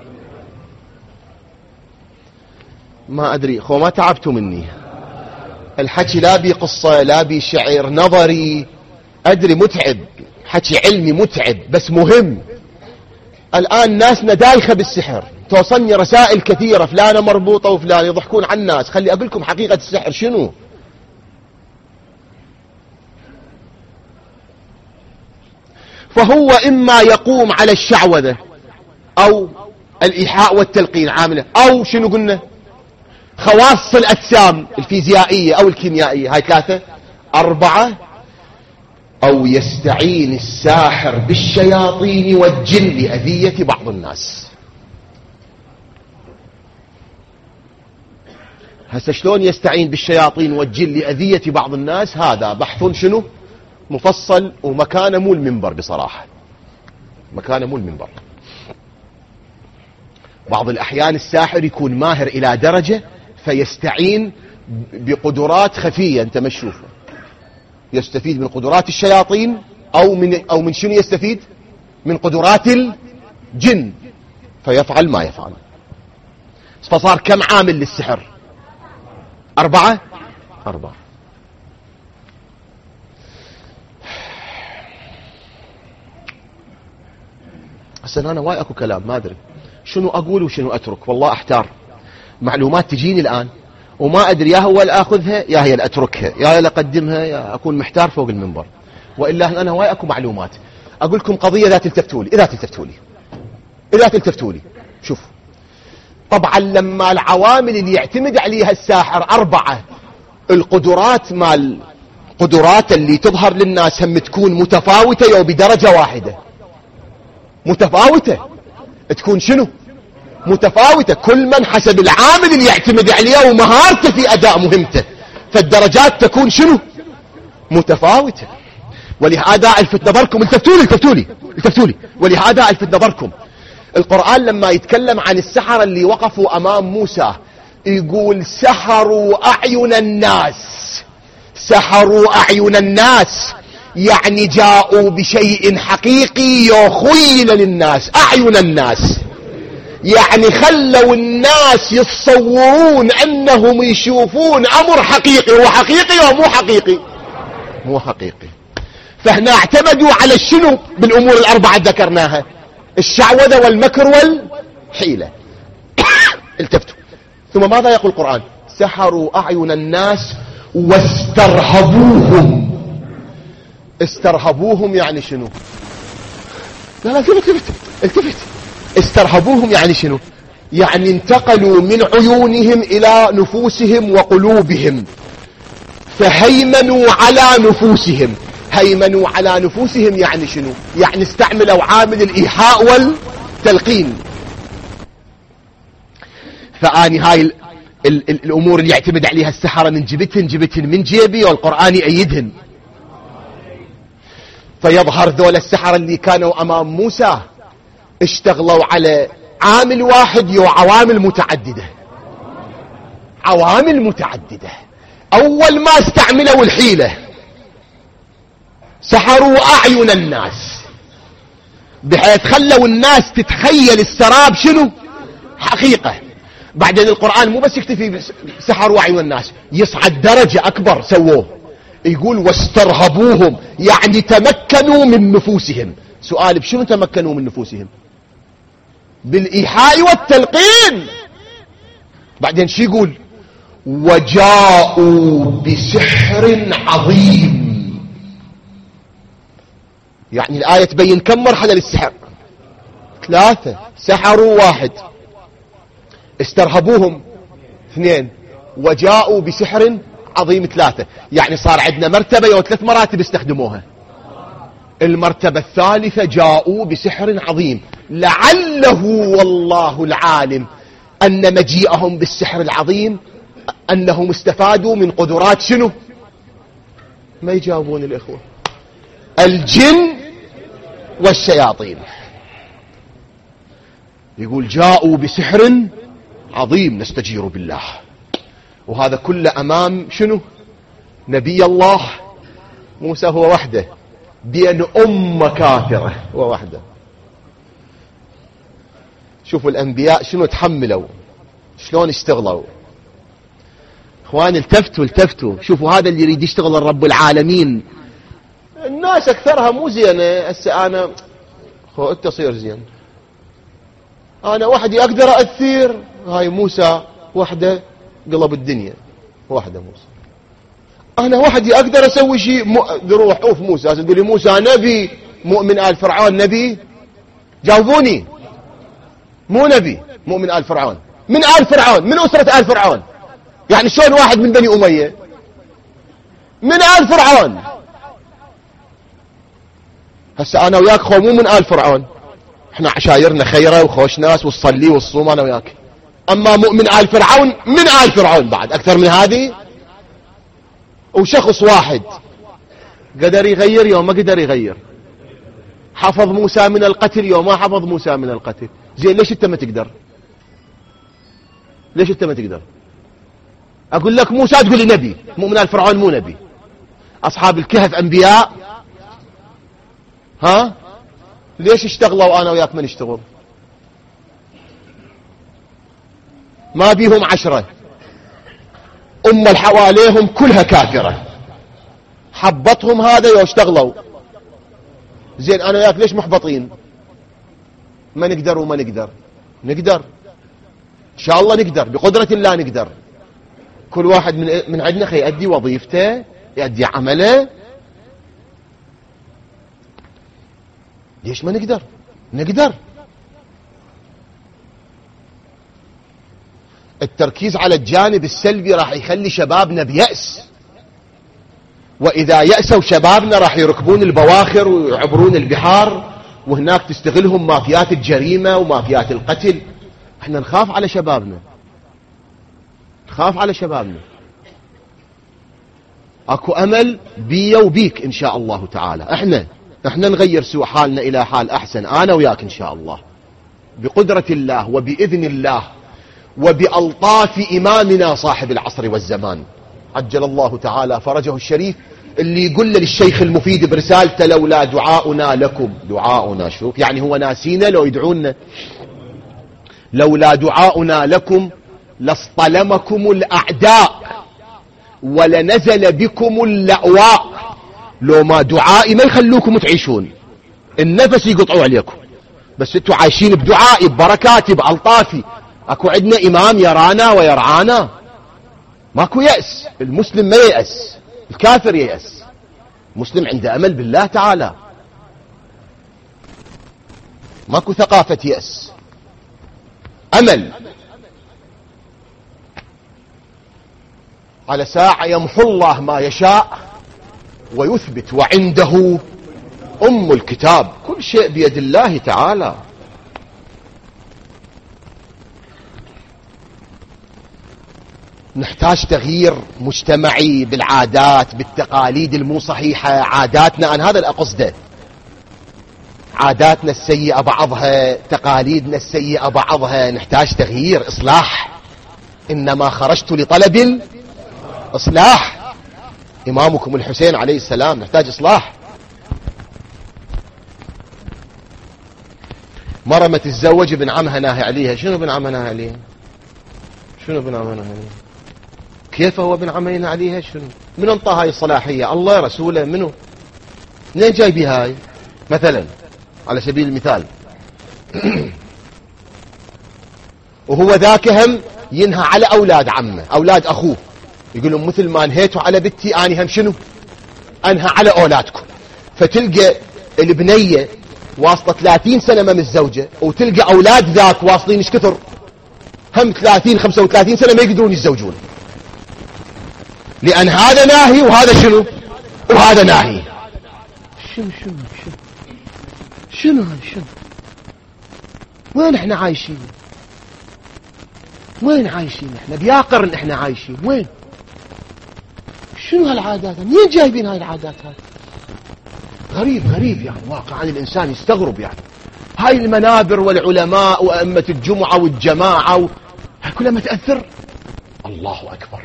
ما أدري خو ما تعبتوا مني الحكي، لا بي قصة لا بي شعر نظري، أدري متعب، حكي علمي متعب بس مهم. الآن ناسنا دايخة بالسحر، توصلني رسائل كثيرة فلانة مربوطة وفلان، يضحكون على الناس. خلي أقول لكم حقيقة السحر شنو. فهو إما يقوم على الشعوذة أو الإيحاء والتلقين عامله، أو شنو قلنا خواص الأجسام الفيزيائية أو الكيميائية، هاي 3. 4 أو يستعين الساحر بالشياطين والجن لأذية بعض الناس. هسه شلون يستعين بالشياطين والجن لأذية بعض الناس؟ هذا بحث شنو مفصل، ومكانه مو المنبر بصراحة، مكانه مو المنبر. بعض الأحيان الساحر يكون ماهر إلى درجة فيستعين بقدرات خفية أنت ما تشوفها، يستفيد من قدرات الشياطين أو من شنو يستفيد؟ من قدرات الجن، فيفعل ما يفعل. فصار كم عامل للسحر؟ 4. هسه أنا واي أكو كلام ما أدري شنو أقول وشنو أترك، والله أحتار. معلومات تجيني الآن وما أدري يا هو الآخذها يا هي الأتركها يا الأقدمها يا أكون محتار فوق المنبر. وإلا أنا واي أكو معلومات أقول لكم قضية لا تلتفتوا لي، إذا تلتفتوا لي شوف. طبعا لما العوامل اللي يعتمد عليها الساحر 4، القدرات مال قدرات اللي تظهر للناس هم تكون متفاوتة أو بدرجة واحدة، متفاوتة تكون شنو؟ متفاوتة، كل من حسب العامل اللي يعتمد عليه ومهارته في أداء مهمته، فالدرجات تكون شنو؟ متفاوتة. ولهذا الفت نظركم، التفتوا لي، ولهذا الفت نظركم القرآن لما يتكلم عن السحرة اللي وقفوا أمام موسى يقول سحروا أعين الناس، سحروا أعين الناس، يعني جاءوا بشيء حقيقي يخيل للناس. أعين الناس يعني خلوا الناس يتصورون أنهم يشوفون أمر حقيقي، هو حقيقي أو مو حقيقي؟ مو حقيقي. فهنا اعتمدوا على الشنو بالأمور 4 ذكرناها؟ الشعوذة والمكر والحيلة. التفتوا. ثم ماذا يقول القرآن؟ سحروا أعين الناس واسترهبوهم. استرهبوهم يعني شنو؟ لا التفت. استرهبوهم يعني شنو؟ يعني انتقلوا من عيونهم إلى نفوسهم وقلوبهم، فهيمنوا على نفوسهم. هيمنوا على نفوسهم يعني شنو؟ يعني استعملوا عامل الإيحاء والتلقين. فآني هاي الأمور اللي يعتمد عليها السحرة نجبتهن من جيبي، والقرآن يأيدهن. فيظهر ذول السحرة اللي كانوا أمام موسى اشتغلوا على عامل واحد وعوامل متعددة. عوامل متعددة. أول ما استعملوا الحيلة سحروا أعين الناس بحيث خلوا الناس تتخيل السراب شنو حقيقة. بعدين القرآن مو بس يكتفي سحروا أعين الناس، يصعد درجة أكبر سووه، يقول واسترهبوهم، يعني تمكنوا من نفوسهم. سؤال بشنو تمكنوا من نفوسهم؟ بالإيحاء والتلقين. بعدين شو يقول؟ وجاءوا بسحر عظيم. يعني الآية تبين كم مرحلة للسحر؟ 3. سحروا 1، استرهبوهم 2، وجاءوا بسحر عظيم 3. يعني صار عندنا مرتبة 3 مراتب استخدموها. المرتبة الثالثة جاءوا بسحر عظيم، لعله والله العالم أن مجيئهم بالسحر العظيم أنهم استفادوا من قدرات شنو؟ ما يجاوبون الإخوة. الجن والشياطين. يقول جاءوا بسحر عظيم نستجير بالله. وهذا كله أمام شنو؟ نبي الله موسى هو وحده بين أمة كافرة هو وحده. شوفوا الأنبياء شنو تحملوا، شلون اشتغلوا. اخوان التفتوا شوفوا هذا اللي يريد يشتغل الرب العالمين. الناس اكثرها مو زينه. هسه انا انت صير زين، انا وحدي اقدر اثير. هاي موسى وحده قلب الدنيا، وحده موسى. انا وحدي اقدر اسوي شيء. روح اوف موسى تقول لي موسى نبي، مؤمن آل فرعون نبي؟ جاوبوني. مو نبي، مؤمن آل فرعون. من آل فرعون، من أسرة آل فرعون. يعني شلون واحد من بني أمية من آل فرعون؟ هسه أنا وياك خو مو من آل فرعون، احنا عشايرنا خيرة وخوش ناس والصلي والصوم أنا وياك. أما مؤمن آل فرعون من آل فرعون بعد أكثر من هذه. وشخص واحد قدر يغير يوم ما قدر يغير. حفظ موسى من القتل يوم ما حفظ موسى من القتل. زين ليش انت ما تقدر؟ ليش انت ما تقدر؟ اقول لك موسى تقول لي نبي، مؤمن آل فرعون مو نبي. اصحاب الكهف انبياء. ها ليش اشتغلوا انا وياك ما نشتغل؟ ما بيهم 10، أمة اللي حواليهم كلها كافرة، حبطهم هذا واشتغلوا. زين أنا وياك ليش محبطين؟ ما نقدر وما نقدر. نقدر إن شاء الله، نقدر بقدرة الله نقدر. كل واحد من عندنا يؤدي وظيفته، يؤدي عمله. ليش ما نقدر؟ نقدر. التركيز على الجانب السلبي راح يخلي شبابنا بيأس، وإذا يأسوا شبابنا راح يركبون البواخر ويعبرون البحار، وهناك تستغلهم مافيات الجريمة ومافيات القتل. احنا نخاف على شبابنا، نخاف على شبابنا. اكو امل بي وبيك ان شاء الله تعالى. احنا نغير سوء حالنا الى حال احسن، انا وياك ان شاء الله بقدرة الله وبإذن الله وبألطاف إمامنا صاحب العصر والزمان عجل الله تعالى فرجه الشريف، اللي يقول للشيخ المفيد برسالته لولا دعاؤنا لكم. دعاؤنا شوف يعني هو ناسينا لو يدعونا. لولا دعاؤنا لكم لاصطلمكم الأعداء ولنزل بكم اللأواء. لو ما دعائي ما يخلوكم تعيشون، النفس يقطعوا عليكم. بس انتوا عايشين بدعائي ببركاتي بألطافي. اكو عندنا امام يرانا ويرعانا. ماكو يأس. المسلم ما يأس، الكافر يأس. مسلم عنده امل بالله تعالى، ماكو ثقافة يأس، امل. على ساعة يمحو الله ما يشاء ويثبت، وعنده ام الكتاب. كل شيء بيد الله تعالى. نحتاج تغيير مجتمعي بالعادات بالتقاليد المو صحيحة، عاداتنا، أنا هذا الأقصده، عاداتنا السيئة بعضها، تقاليدنا السيئة بعضها، نحتاج تغيير، إصلاح. إنما خرجت لطلب الإصلاح. إمامكم الحسين عليه السلام نحتاج إصلاح. مرة ما تتزوج ابن عمها ناهي عليها. شنو ابن عمها ناهي عليها؟ شنو ابن عمها ناهي عليها؟ كيف هو ابن عمها ينهى عليها؟ شنو؟ من انطى هاي الصلاحية؟ الله رسوله منه؟ منين جايبي هاي؟ مثلا على سبيل المثال وهو ذاك هم ينهى على أولاد عمه، أولاد أخوه، يقولون مثل ما انهيتوا على بنتي أنا هم شنو؟ أنهى على أولادكم. فتلقى البنية واصلة 30 سنة ما متزوجة، وتلقى أولاد ذاك واصلين ايش كثر؟ هم 30 35 سنة ما يقدرون يتزوجون، لأن هذا ناهي وهذا شنو؟ وهذا ناهي. شنو شنو شنو شنو هذا؟ شنو؟ وين احنا عايشين؟ وين عايشين احنا؟ بيا قرن احنا عايشين وين؟ شنو هالعادات؟ منين جايبين هاي العادات هاي؟ غريب غريب يعني، واقعا الانسان يستغرب يعني. هاي المنابر والعلماء وأئمة الجمعة والجماعة هاي كلها ما تأثر. الله أكبر.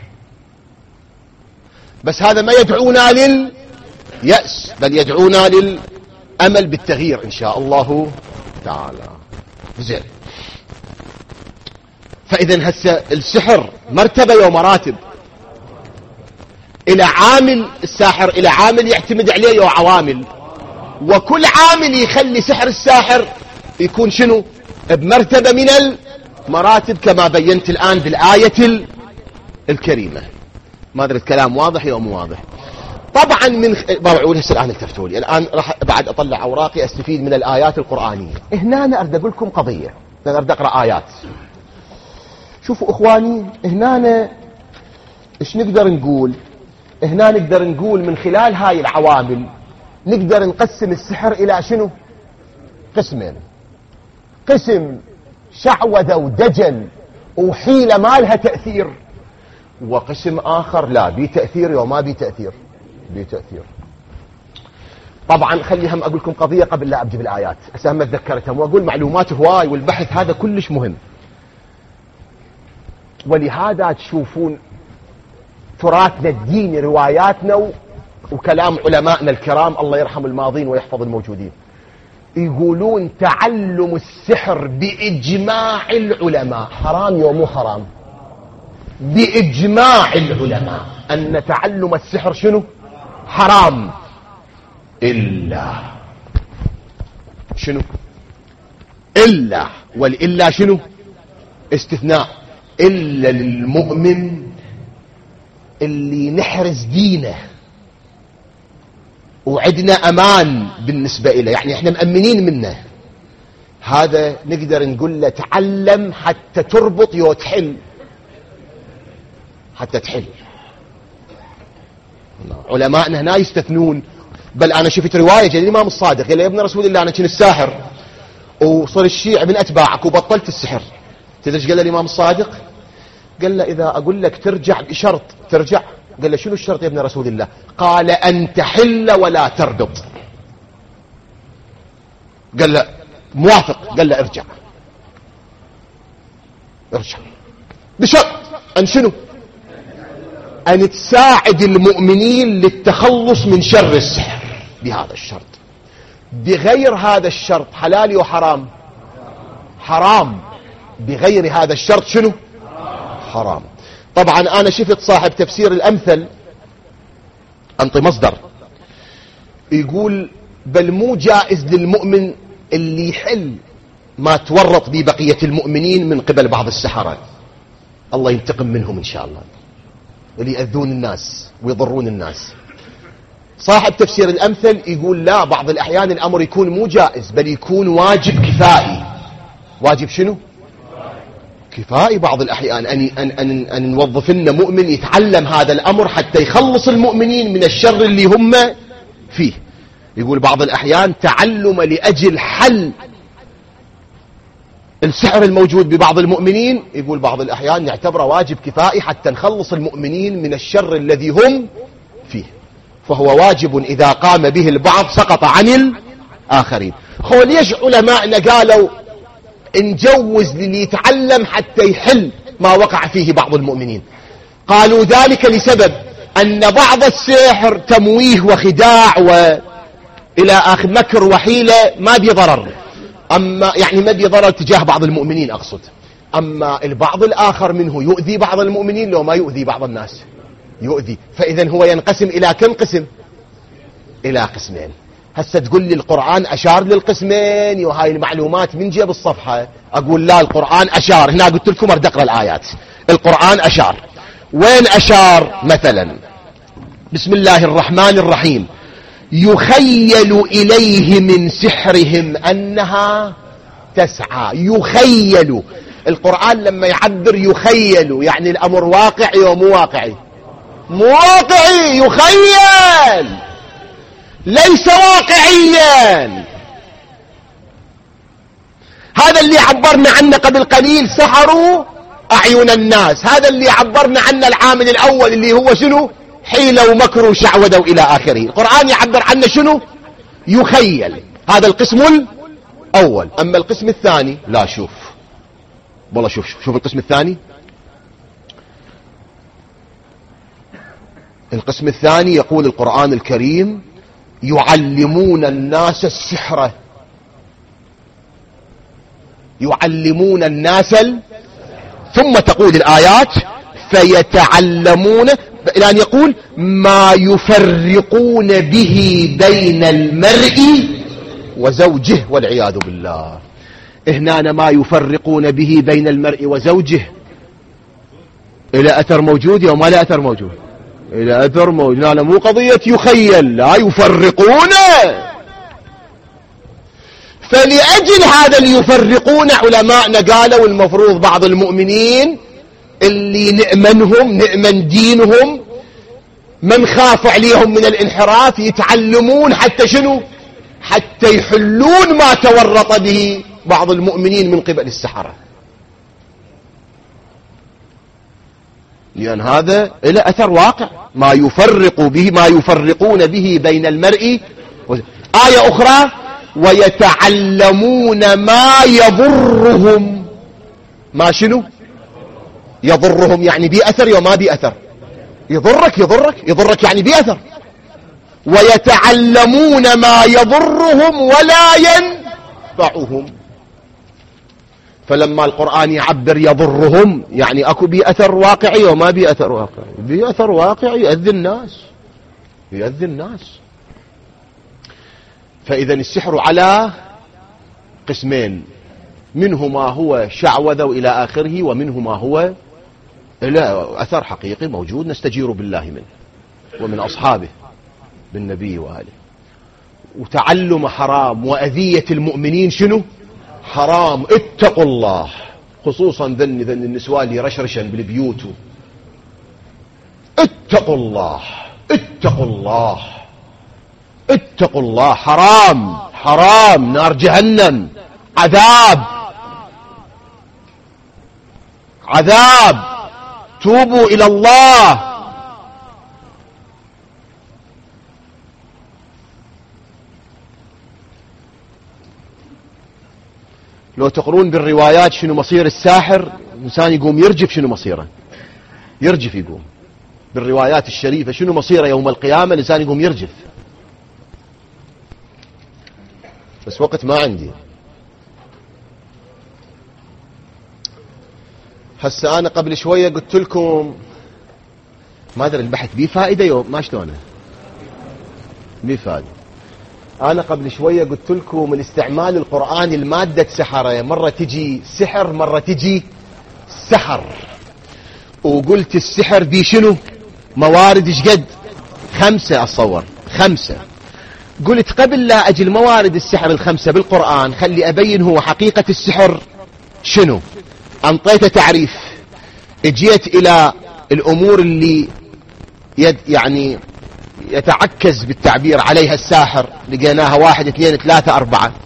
بس هذا ما يدعونا لليأس، بل يدعونا للأمل بالتغيير إن شاء الله تعالى. زين. فإذا هسه السحر مرتبة ومراتب. إلى عامل الساحر، إلى عامل يعتمد عليه وعوامل، وكل عامل يخلي سحر الساحر يكون شنو؟ بمرتبة من المراتب كما بينت الآن بالآية الكريمة. ما أدري الكلام واضح أو مو واضح؟ طبعا من بقول هسه الآن التفتوا لي، الآن راح بعد أطلع أوراقي أستفيد من الآيات القرآنية. هنا أنا أريد أقول لكم قضية، أنا أريد أقرأ آيات. شوفوا إخواني، هنا إيش نقدر نقول؟ هنا نقدر نقول من خلال هاي العوامل نقدر نقسم السحر إلى شنو؟ قسمين. قسم شعوذة ودجل وحيلة ما لها تأثير، وقسم آخر لا، بي تأثير وما بي تأثير، بي تأثير. طبعا خلي هم أقول لكم قضية قبل لا أبدي بالآيات، أسهم أتذكرتها وأقول معلومات هواي، والبحث هذا كلش مهم. ولهذا تشوفون تراثنا الديني، رواياتنا وكلام علمائنا الكرام الله يرحم الماضين ويحفظ الموجودين، يقولون تعلم السحر بإجماع العلماء حرام ومو حرام. بإجماع العلماء أن تعلم السحر شنو؟ حرام. إلا شنو؟ إلا، والإلا شنو؟ استثناء. إلا للمؤمن اللي نحرز دينه وعدنا أمان بالنسبة إليه، يعني إحنا مأمنين منه، هذا نقدر نقول له تعلم حتى تربط وتحل، حتى تحل. علماءنا هنا يستثنون. بل أنا شفت رواية جاء الإمام الصادق قال يا ابن رسول الله أنا كنت الساحر وصار الشيعي من أتباعك وبطلت السحر. تدري قال الإمام الصادق؟ قال له إذا أقول لك ترجع بشرط ترجع. قال له شنو الشرط يا ابن رسول الله؟ قال أن تحل ولا تربط. قال له موافق. قال له ارجع ارجع بشرط أن شنو؟ أن تساعد المؤمنين للتخلص من شر السحر بهذا الشرط. بغير هذا الشرط حلال وحرام؟ حرام. بغير هذا الشرط شنو؟ حرام. طبعا أنا شفت صاحب تفسير الأمثل أنطي مصدر يقول بل مو جائز للمؤمن اللي يحل ما تورط به بقية المؤمنين من قبل بعض السحرة، الله ينتقم منهم إن شاء الله، اللي يأذون الناس ويضرون الناس. صاحب تفسير الأمثل يقول لا، بعض الأحيان الأمر يكون مو جائز بل يكون واجب كفائي. واجب شنو؟ كفائي. بعض الأحيان أن نوظف لنا مؤمن يتعلم هذا الأمر حتى يخلص المؤمنين من الشر اللي هم فيه. يقول بعض الأحيان تعلم لأجل حل السحر الموجود ببعض المؤمنين يقول بعض الأحيان نعتبره واجب كفائي حتى نخلص المؤمنين من الشر الذي هم فيه، فهو واجب إذا قام به البعض سقط عن الآخرين. ليش علماءنا قالوا نجوز للي يتعلم حتى يحل ما وقع فيه بعض المؤمنين؟ قالوا ذلك لسبب أن بعض السحر تمويه وخداع وإلى آخر مكر وحيلة ما بيضرر، أما يعني ما بيضرر تجاه بعض المؤمنين أقصد، أما البعض الآخر منه يؤذي بعض المؤمنين لو ما يؤذي بعض الناس يؤذي. فإذا هو ينقسم إلى كم قسم؟ إلى قسمين. هسه تقول لي القرآن أشار للقسمين وهاي المعلومات من جيب الصفحة، أقول لا القرآن أشار. هنا قلت لكم أرد أقرأ الآيات. القرآن أشار. وين أشار؟ مثلا بسم الله الرحمن الرحيم يخيل إليه من سحرهم أنها تسعى. يخيل. القرآن لما يعبر يخيل يعني الأمر واقعي ومو واقعي؟ مو واقعي، يخيل ليس واقعيا. هذا اللي عبرنا عنه قبل قليل، سحروا أعين الناس. هذا اللي عبرنا عنه العامل الأول اللي هو شنو؟ حيلة ومكر وشعوذة إلى آخره. القرآن يعبر عنه شنو؟ يخيل. هذا القسم الأول. أما القسم الثاني لا، شوف والله شوف القسم الثاني. القسم الثاني يقول القرآن الكريم يعلمون الناس السحر. يعلمون الناس ثم تقول الآيات فيتعلمون إلى أن يقول ما يفرقون به بين المرء وزوجه والعياذ بالله. هنا ما يفرقون به بين المرء وزوجه إلى أثر موجود يوم ما لا أثر موجود؟ إلى أثر موجود. لا مو قضية يخيل، لا يفرقون. فلأجل هذا اللي يفرقون علماءنا قالوا المفروض بعض المؤمنين اللي نأمن دينهم من خاف عليهم من الانحراف يتعلمون حتى شنو؟ حتى يحلون ما تورط به بعض المؤمنين من قبل السحرة، لأن هذا له أثر واقع. ما يفرقون به بين المرء آية أخرى ويتعلمون ما يضرهم. ما شنو؟ يضرهم يعني بأثر وما بأثر. يضرك يعني بأثر. ويتعلمون ما يضرهم ولا ينفعهم. فلما القرآن يعبر يضرهم يعني أكو بأثر واقعي وما بأثر واقعي. بأثر واقعي يؤذي الناس. فإذا السحر على قسمين، منه ما هو شعوذة إلى آخره، ومنه ما هو إلى أثر حقيقي موجود نستجير بالله منه ومن أصحابه بالنبي وآله. وتعلم حرام وأذية المؤمنين شنو؟ حرام. اتقوا الله، خصوصا ذن النسوان اللي رشرشن بالبيوت. اتقوا الله. حرام نار جهنم، عذاب. توبوا إلى الله. لو تقرون بالروايات شنو مصير الساحر، الإنسان يقوم يرجف. شنو مصيره؟ يقوم بالروايات الشريفة شنو مصيره يوم القيامة؟ الإنسان يقوم يرجف. بس وقت ما عندي. هسه أنا قبل شوية قلت لكم ما أدري البحث بيه فائدة يوم ما شلونه بيه فائدة. أنا قبل شوية قلت لكم الاستعمال القرآني المادة سحرة، مرة تجي سحر مرة تجي سحر. وقلت السحر بيه شنو؟ موارد شقد؟ 5 أتصور 5. قلت قبل لا أجي الموارد السحر 5 بالقرآن خلي أبين هو حقيقة السحر شنو. أنطيته تعريف. اجيت إلى الأمور اللي يعني يتعكز بالتعبير عليها الساحر، لقيناها 1 2 3 4.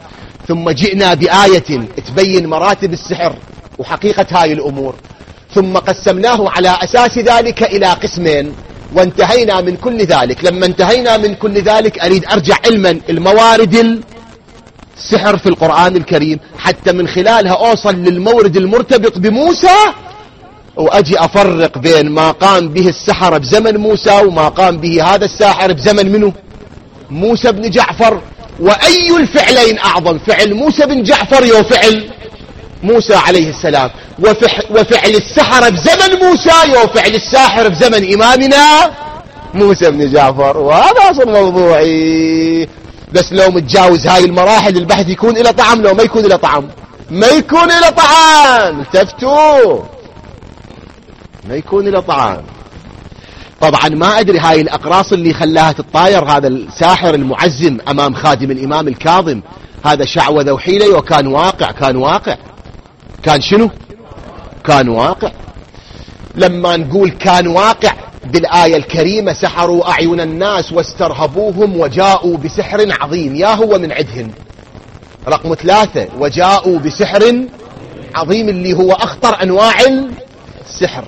ثم جئنا بآية تبين مراتب السحر وحقيقة هاي الأمور، ثم قسمناه على أساس ذلك إلى قسمين، وانتهينا من كل ذلك. لما انتهينا من كل ذلك أريد أرجع علما الموارد السحر في القرآن الكريم حتى من خلالها أوصل للمورد المرتبط بموسى، وأجي أفرق بين ما قام به السحرة بزمن موسى وما قام به هذا الساحر بزمن منه موسى بن جعفر، وأي الفعلين أعظم، فعل موسى بن جعفر يو فعل موسى عليه السلام، وفعل السحرة بزمن موسى يو فعل الساحر بزمن إمامنا موسى بن جعفر. وهذا أصل موضوعي. بس لو متجاوز هاي المراحل البحث يكون إلى طعم، لو ما يكون إلى طعم ما يكون إلى طعام. التفتوا، ما يكون إلى طعام. طبعا ما أدري هاي الأقراص اللي خلاها تتطاير هذا الساحر المعزم أمام خادم الإمام الكاظم، هذا شعوذة وحيلة وكان واقع. كان شنو؟ كان واقع. لما نقول كان واقع بالآية الكريمة سحروا أعين الناس واسترهبوهم وجاءوا بسحر عظيم، يا هو من عدهن رقم 3 وجاءوا بسحر عظيم اللي هو أخطر أنواع السحر.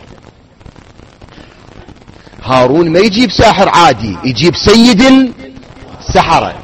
هارون ما يجيب ساحر عادي، يجيب سيد السحرة.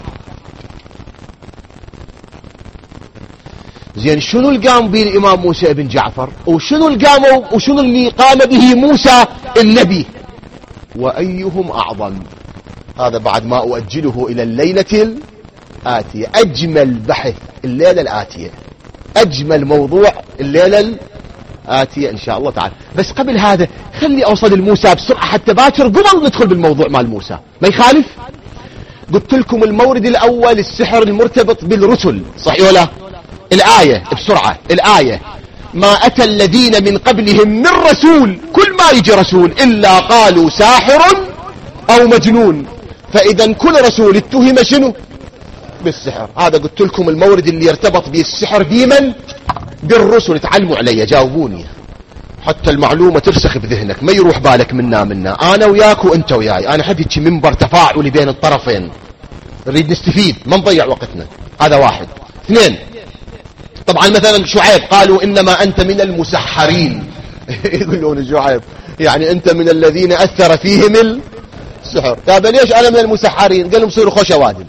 زين شنو اللي قام به الإمام موسى بن جعفر، وشنو اللي قام به موسى النبي، وأيهم أعظم؟ هذا بعد ما أؤجله إلى الليلة الآتية. أجمل بحث الليلة الآتية، أجمل موضوع الليلة الآتية إن شاء الله تعالى. بس قبل هذا خلي أوصل الموسى بسرعة حتى باكر قبل ندخل بالموضوع مال موسى، ما يخالف. قلت لكم المورد الأول السحر المرتبط بالرسل، صحيح ولا؟ الآية بسرعة، الآية ما أتى الذين من قبلهم من رسول، كل ما يجي رسول إلا قالوا ساحر أو مجنون. فإذا كل رسول اتهم شنو؟ بالسحر. هذا قلت لكم المورد اللي يرتبط به السحر بمن؟ بالرسل. تعلموا علي، جاوبوني حتى المعلومة ترسخ بذهنك، ما يروح بالك منا أنا وياك وأنت وياي. أنا حد يجي منبر تفاعلي بين الطرفين، نريد نستفيد ما نضيع وقتنا. هذا 1. 2 طبعا مثلا شعيب قالوا إنما أنت من المسحرين يقولون شعيب يعني أنت من الذين أثر فيهم السحر. طيب ليش أنا من المسحرين؟ قال لهم صيروا خوش وادم.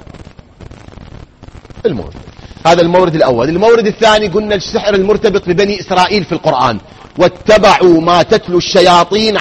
المورد هذا المورد الأول. المورد الثاني قلنا السحر المرتبط ببني إسرائيل في القرآن، واتبعوا ما تتلو الشياطين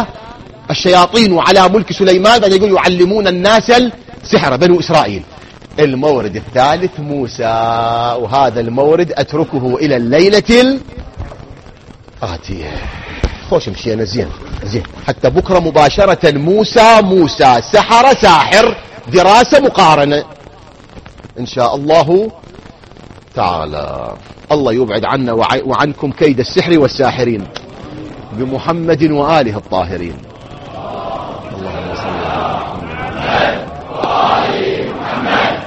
وعلى ملك سليمان، بعد يقول يعلمون الناس السحر بنو إسرائيل. المورد الثالث موسى، وهذا المورد أتركه إلى الليلة الآتية. خوش مشينا زين حتى بكرة مباشرة موسى ساحر دراسة مقارنة إن شاء الله تعالى. الله يبعد عنا وعنكم كيد السحر والساحرين بمحمد وآله الطاهرين. اللهم صل على محمد وآل محمد.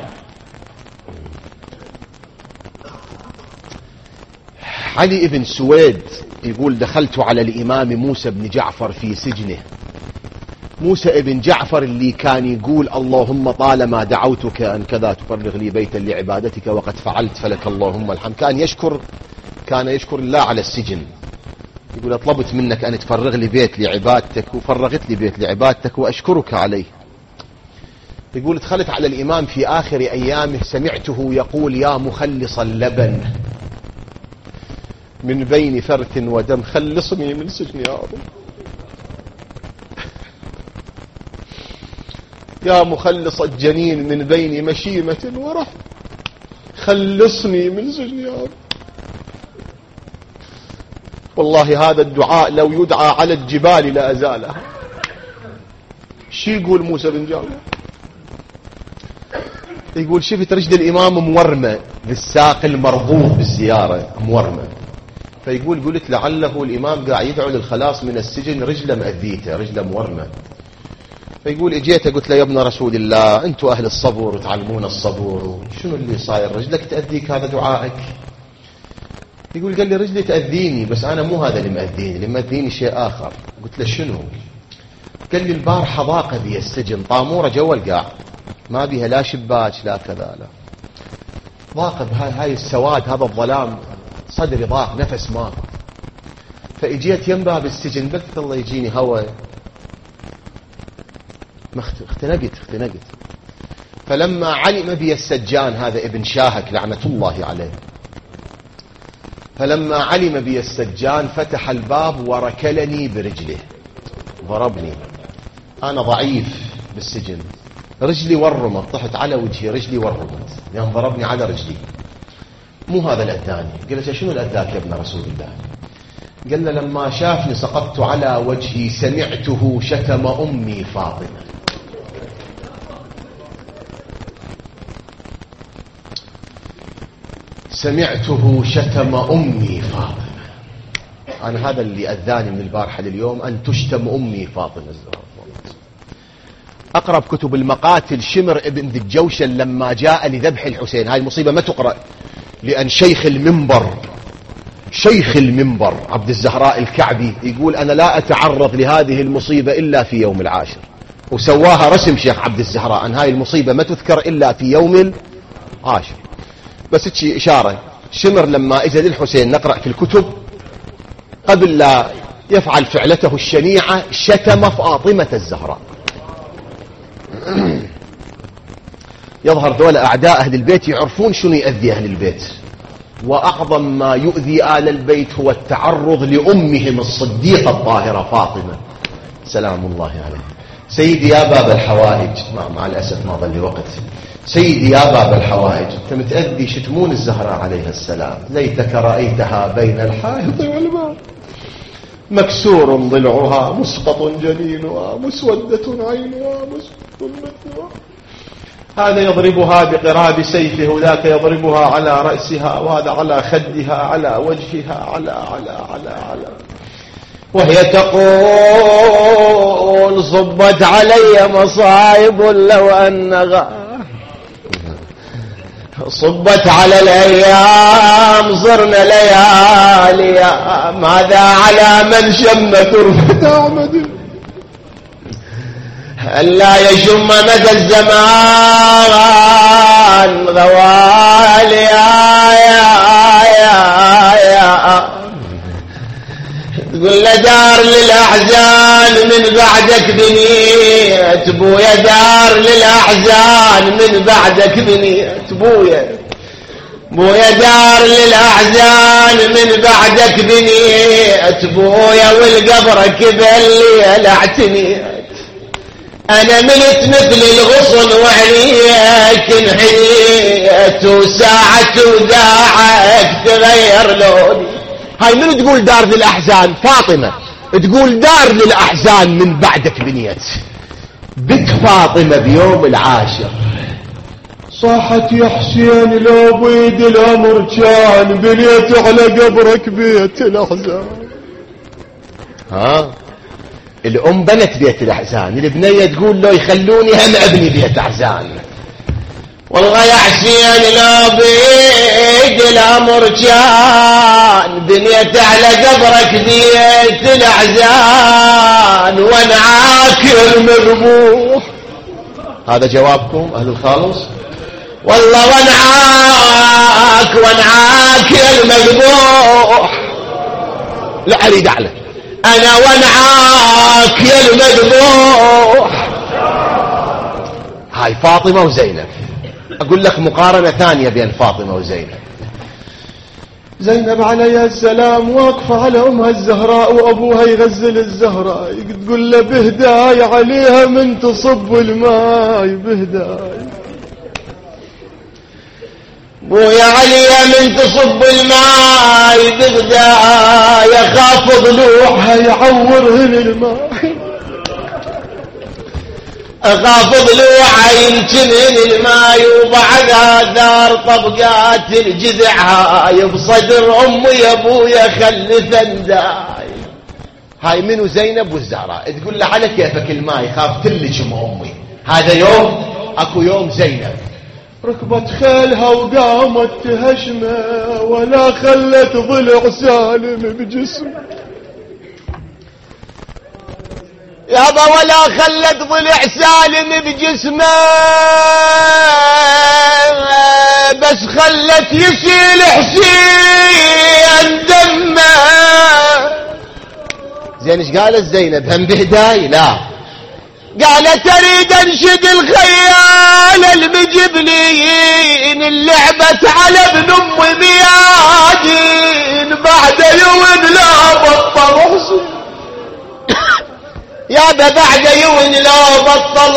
علي بن سويد يقول دخلت على الإمام موسى بن جعفر في سجنه. موسى بن جعفر اللي كان يقول اللهم طالما دعوتك أن كذا تفرغ لي بيتا لعبادتك وقد فعلت فلك اللهم الحمد، كان يشكر الله على السجن. يقول طلبت منك أن تفرغ لي بيت لعبادتك وفرغت لي بيت لعبادتك وأشكرك عليه. يقول دخلت على الإمام في آخر أيامه سمعته يقول يا مخلص اللبن من بين فرث ودم خلصني من سجن يا رب، يا مخلص الجنين من بين مشيمة ورحم خلصني من سجن يا رب. والله هذا الدعاء لو يدعى على الجبال لأزالها. شي يقول موسى بن جعفر؟ يقول شفت رجل الإمام مورمة بالساق المربوط بالزيارة مورمة، فيقول قلت لعله الإمام قاعد يدعو للخلاص من السجن، رجله مأذيته رجله مورمة. فيقول اجيته قلت له يا ابن رسول الله انتوا أهل الصبر وتعلمون الصبر، شنو اللي صاير رجلك تأذيك هذا دعائك؟ يقول قال لي رجلي تأذيني بس أنا مو هذا اللي مأذيني، اللي مأذيني شيء آخر. قلت له شنو؟ قال لي البارحة ضاقة بي السجن، طامورة جوا القاع ما بيها لا شباك لا كذا لا. ضاق هاي السواد، هذا الظلام، صدري ضاق، نفس ما. فاجيت يم باب السجن، قلت الله يجيني هواء، اختنقت. فلما علم بي السجان، هذا ابن شاهك لعنة الله عليه، فلما علم بي السجان فتح الباب وركلني برجله، ضربني. أنا ضعيف بالسجن، رجلي ورمت، طحت على وجهي، رجلي ورمت، يعني ضربني على رجلي. مو هذا الأذاني. قلت شنو الأذاك يا ابن رسول الله؟ قال له لما شافني سقطت على وجهي سمعته شتم أمي فاطمة. سمعته شتم أمي فاطمة. أنا هذا اللي أذاني من البارحة لليوم، أن تشتم أمي فاطمة الزهراء. أقرب كتب المقاتل شمر ابن ذي الجوشن لما جاء لذبح الحسين. هاي المصيبة ما تقرأ، لأن شيخ المنبر عبد الزهراء الكعبي يقول أنا لا أتعرض لهذه المصيبة إلا في يوم العاشر، وسواها رسم شيخ عبد الزهراء أن هاي المصيبة ما تذكر إلا في يوم العاشر. بس تشي إشارة، شمر لما إجا للحسين نقرأ في الكتب قبل لا يفعل فعلته الشنيعة شتم فاطمة الزهراء. يظهر دول أعداء أهل البيت يعرفون شنو يؤذي أهل البيت، وأعظم ما يؤذي آل البيت هو التعرض لأمهم الصديقة الطاهرة فاطمة سلام الله عليها. سيدي يا باب الحوائج، مع الأسف ما ضل وقت، سيدي يا باب الحوائج، أنت متأذي شتمون الزهراء عليها السلام، ليتك رأيتها بين الحائط والباب، مكسور ضلعها، مسقط جنينها، مسودة عينها، مسقط مثلها. هذا يضربها بقراب سيفه، وذاك يضربها على رأسها، وهذا على خدها، على وجهها، على وهي تقول صبت علي مصائب لو أن صبت على الأيام صرنا لياليا، ماذا على من شم كرفة أحمد ألا يشم مدى الزمان غواليا. تقول له دار للأحزان من بعدك بنيت بويا، دار للأحزان من بعدك بنيت بويا دار للأحزان من بعدك بنيت بويا، والقبرك باللي لعتنيت. أنا ملت مثل الغصن وعليك انحنيت، وساعة وداعك تغير لوني. هاي من تقول دار للأحزان؟ فاطمة تقول دار للأحزان من بعدك بنيت. بك فاطمة بيوم العاشر صاحت يا حسين لو بيد الأمر كان بنيت على قبرك بيت الأحزان. الأم بنت بيت الأحزان، البنية تقول له يخلوني هم أبني بيت أحزان. والله يا حسين لو بيد الأمر كان بنيت على قبرك بيت الأحزان، وانعاك المذبوح. هذا جوابكم أهل الخالص؟ والله وانعاك المذبوح. لا أريد أعلى، أنا وانعاك يا المذبوح. هاي فاطمة وزينب. أقول لك مقارنة ثانية بين فاطمة وزينب. زينب عليها السلام واقفة على أمها الزهراء وأبوها يغزل الزهراء، تقول له بهداي عليها من تصب الماء، بهداي بويا عليها من تصب الماء، بهداي أخاف ضلوعها يعورهن الماء، أخاف ضلوعها يمكنهن الماء، وبعدها دار طبقات الجذع هاي بصدر أمي يا ابويا خلف انداي. هاي منو؟ زينب والزهراء. تقول له على كيفك الماء يخاف تلج امي. هذا يوم اكو يوم زينب ركبت خيلها وقامت تهشمه، ولا خلت ضلع سالم بجسمه. يابا ولا خلت ضلع سالم بجسمه بس خلت يسيل حسين دمه. زين ايش قالت زينب؟ هم بهداي؟ لا، قالت اريد انشد الخيال المجبلين اللعبت على ابن امي ميادين بعد يوم لا بطل حسين. يا بعد يوم لا بطل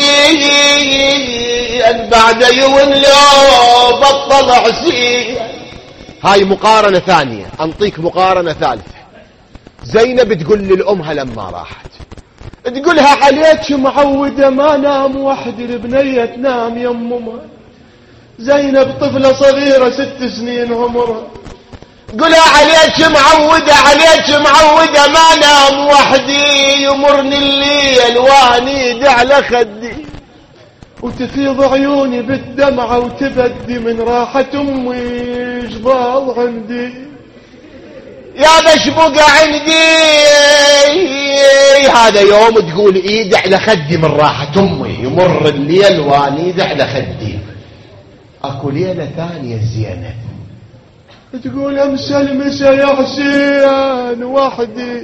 حسين، بعد يوم لا بطل حسين. هاي مقارنة ثانية، انطيك مقارنة ثالثة. زينب تقول للأمها لما راحت، تقولها عليك معودة ما نام وحدي، البنية تنام يمها. زينب طفلة صغيرة 6 سنين عمرها، تقولها عليك معودة عليك معودة ما نام وحدي، يمرني الليل وانيد على خدي وتفيض عيوني بالدمعة وتبدي من راحة امي جبال عندي. يا بشبق عندي هذا يوم تقول ايد على خدي من راحة امي، يمر الليل وانيد على خدي. اكو ليلة ثانية زينب تقول امسى المسا يا حسين وحدي،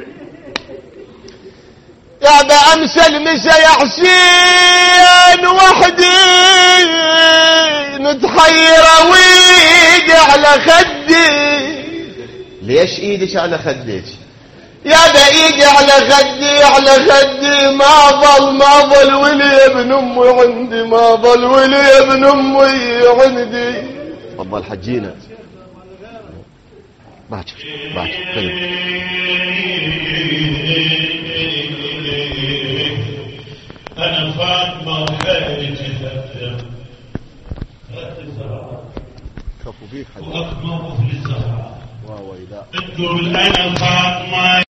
يا بأمسى المسا يا حسين وحدي، متحيرة وايدي على خدي. ليش ايدك على خدك؟ يا بايدي على خدي على خدي، ما ظل ولي ابن امي عندي، ما ظل ولي ابن امي عندي. تفضل حجينا باكر باكر. أنا فاطمة وحالي تتأثر كفو بيك حجي وأكمل في الزهراء. واو لا تقول أنا فاطمة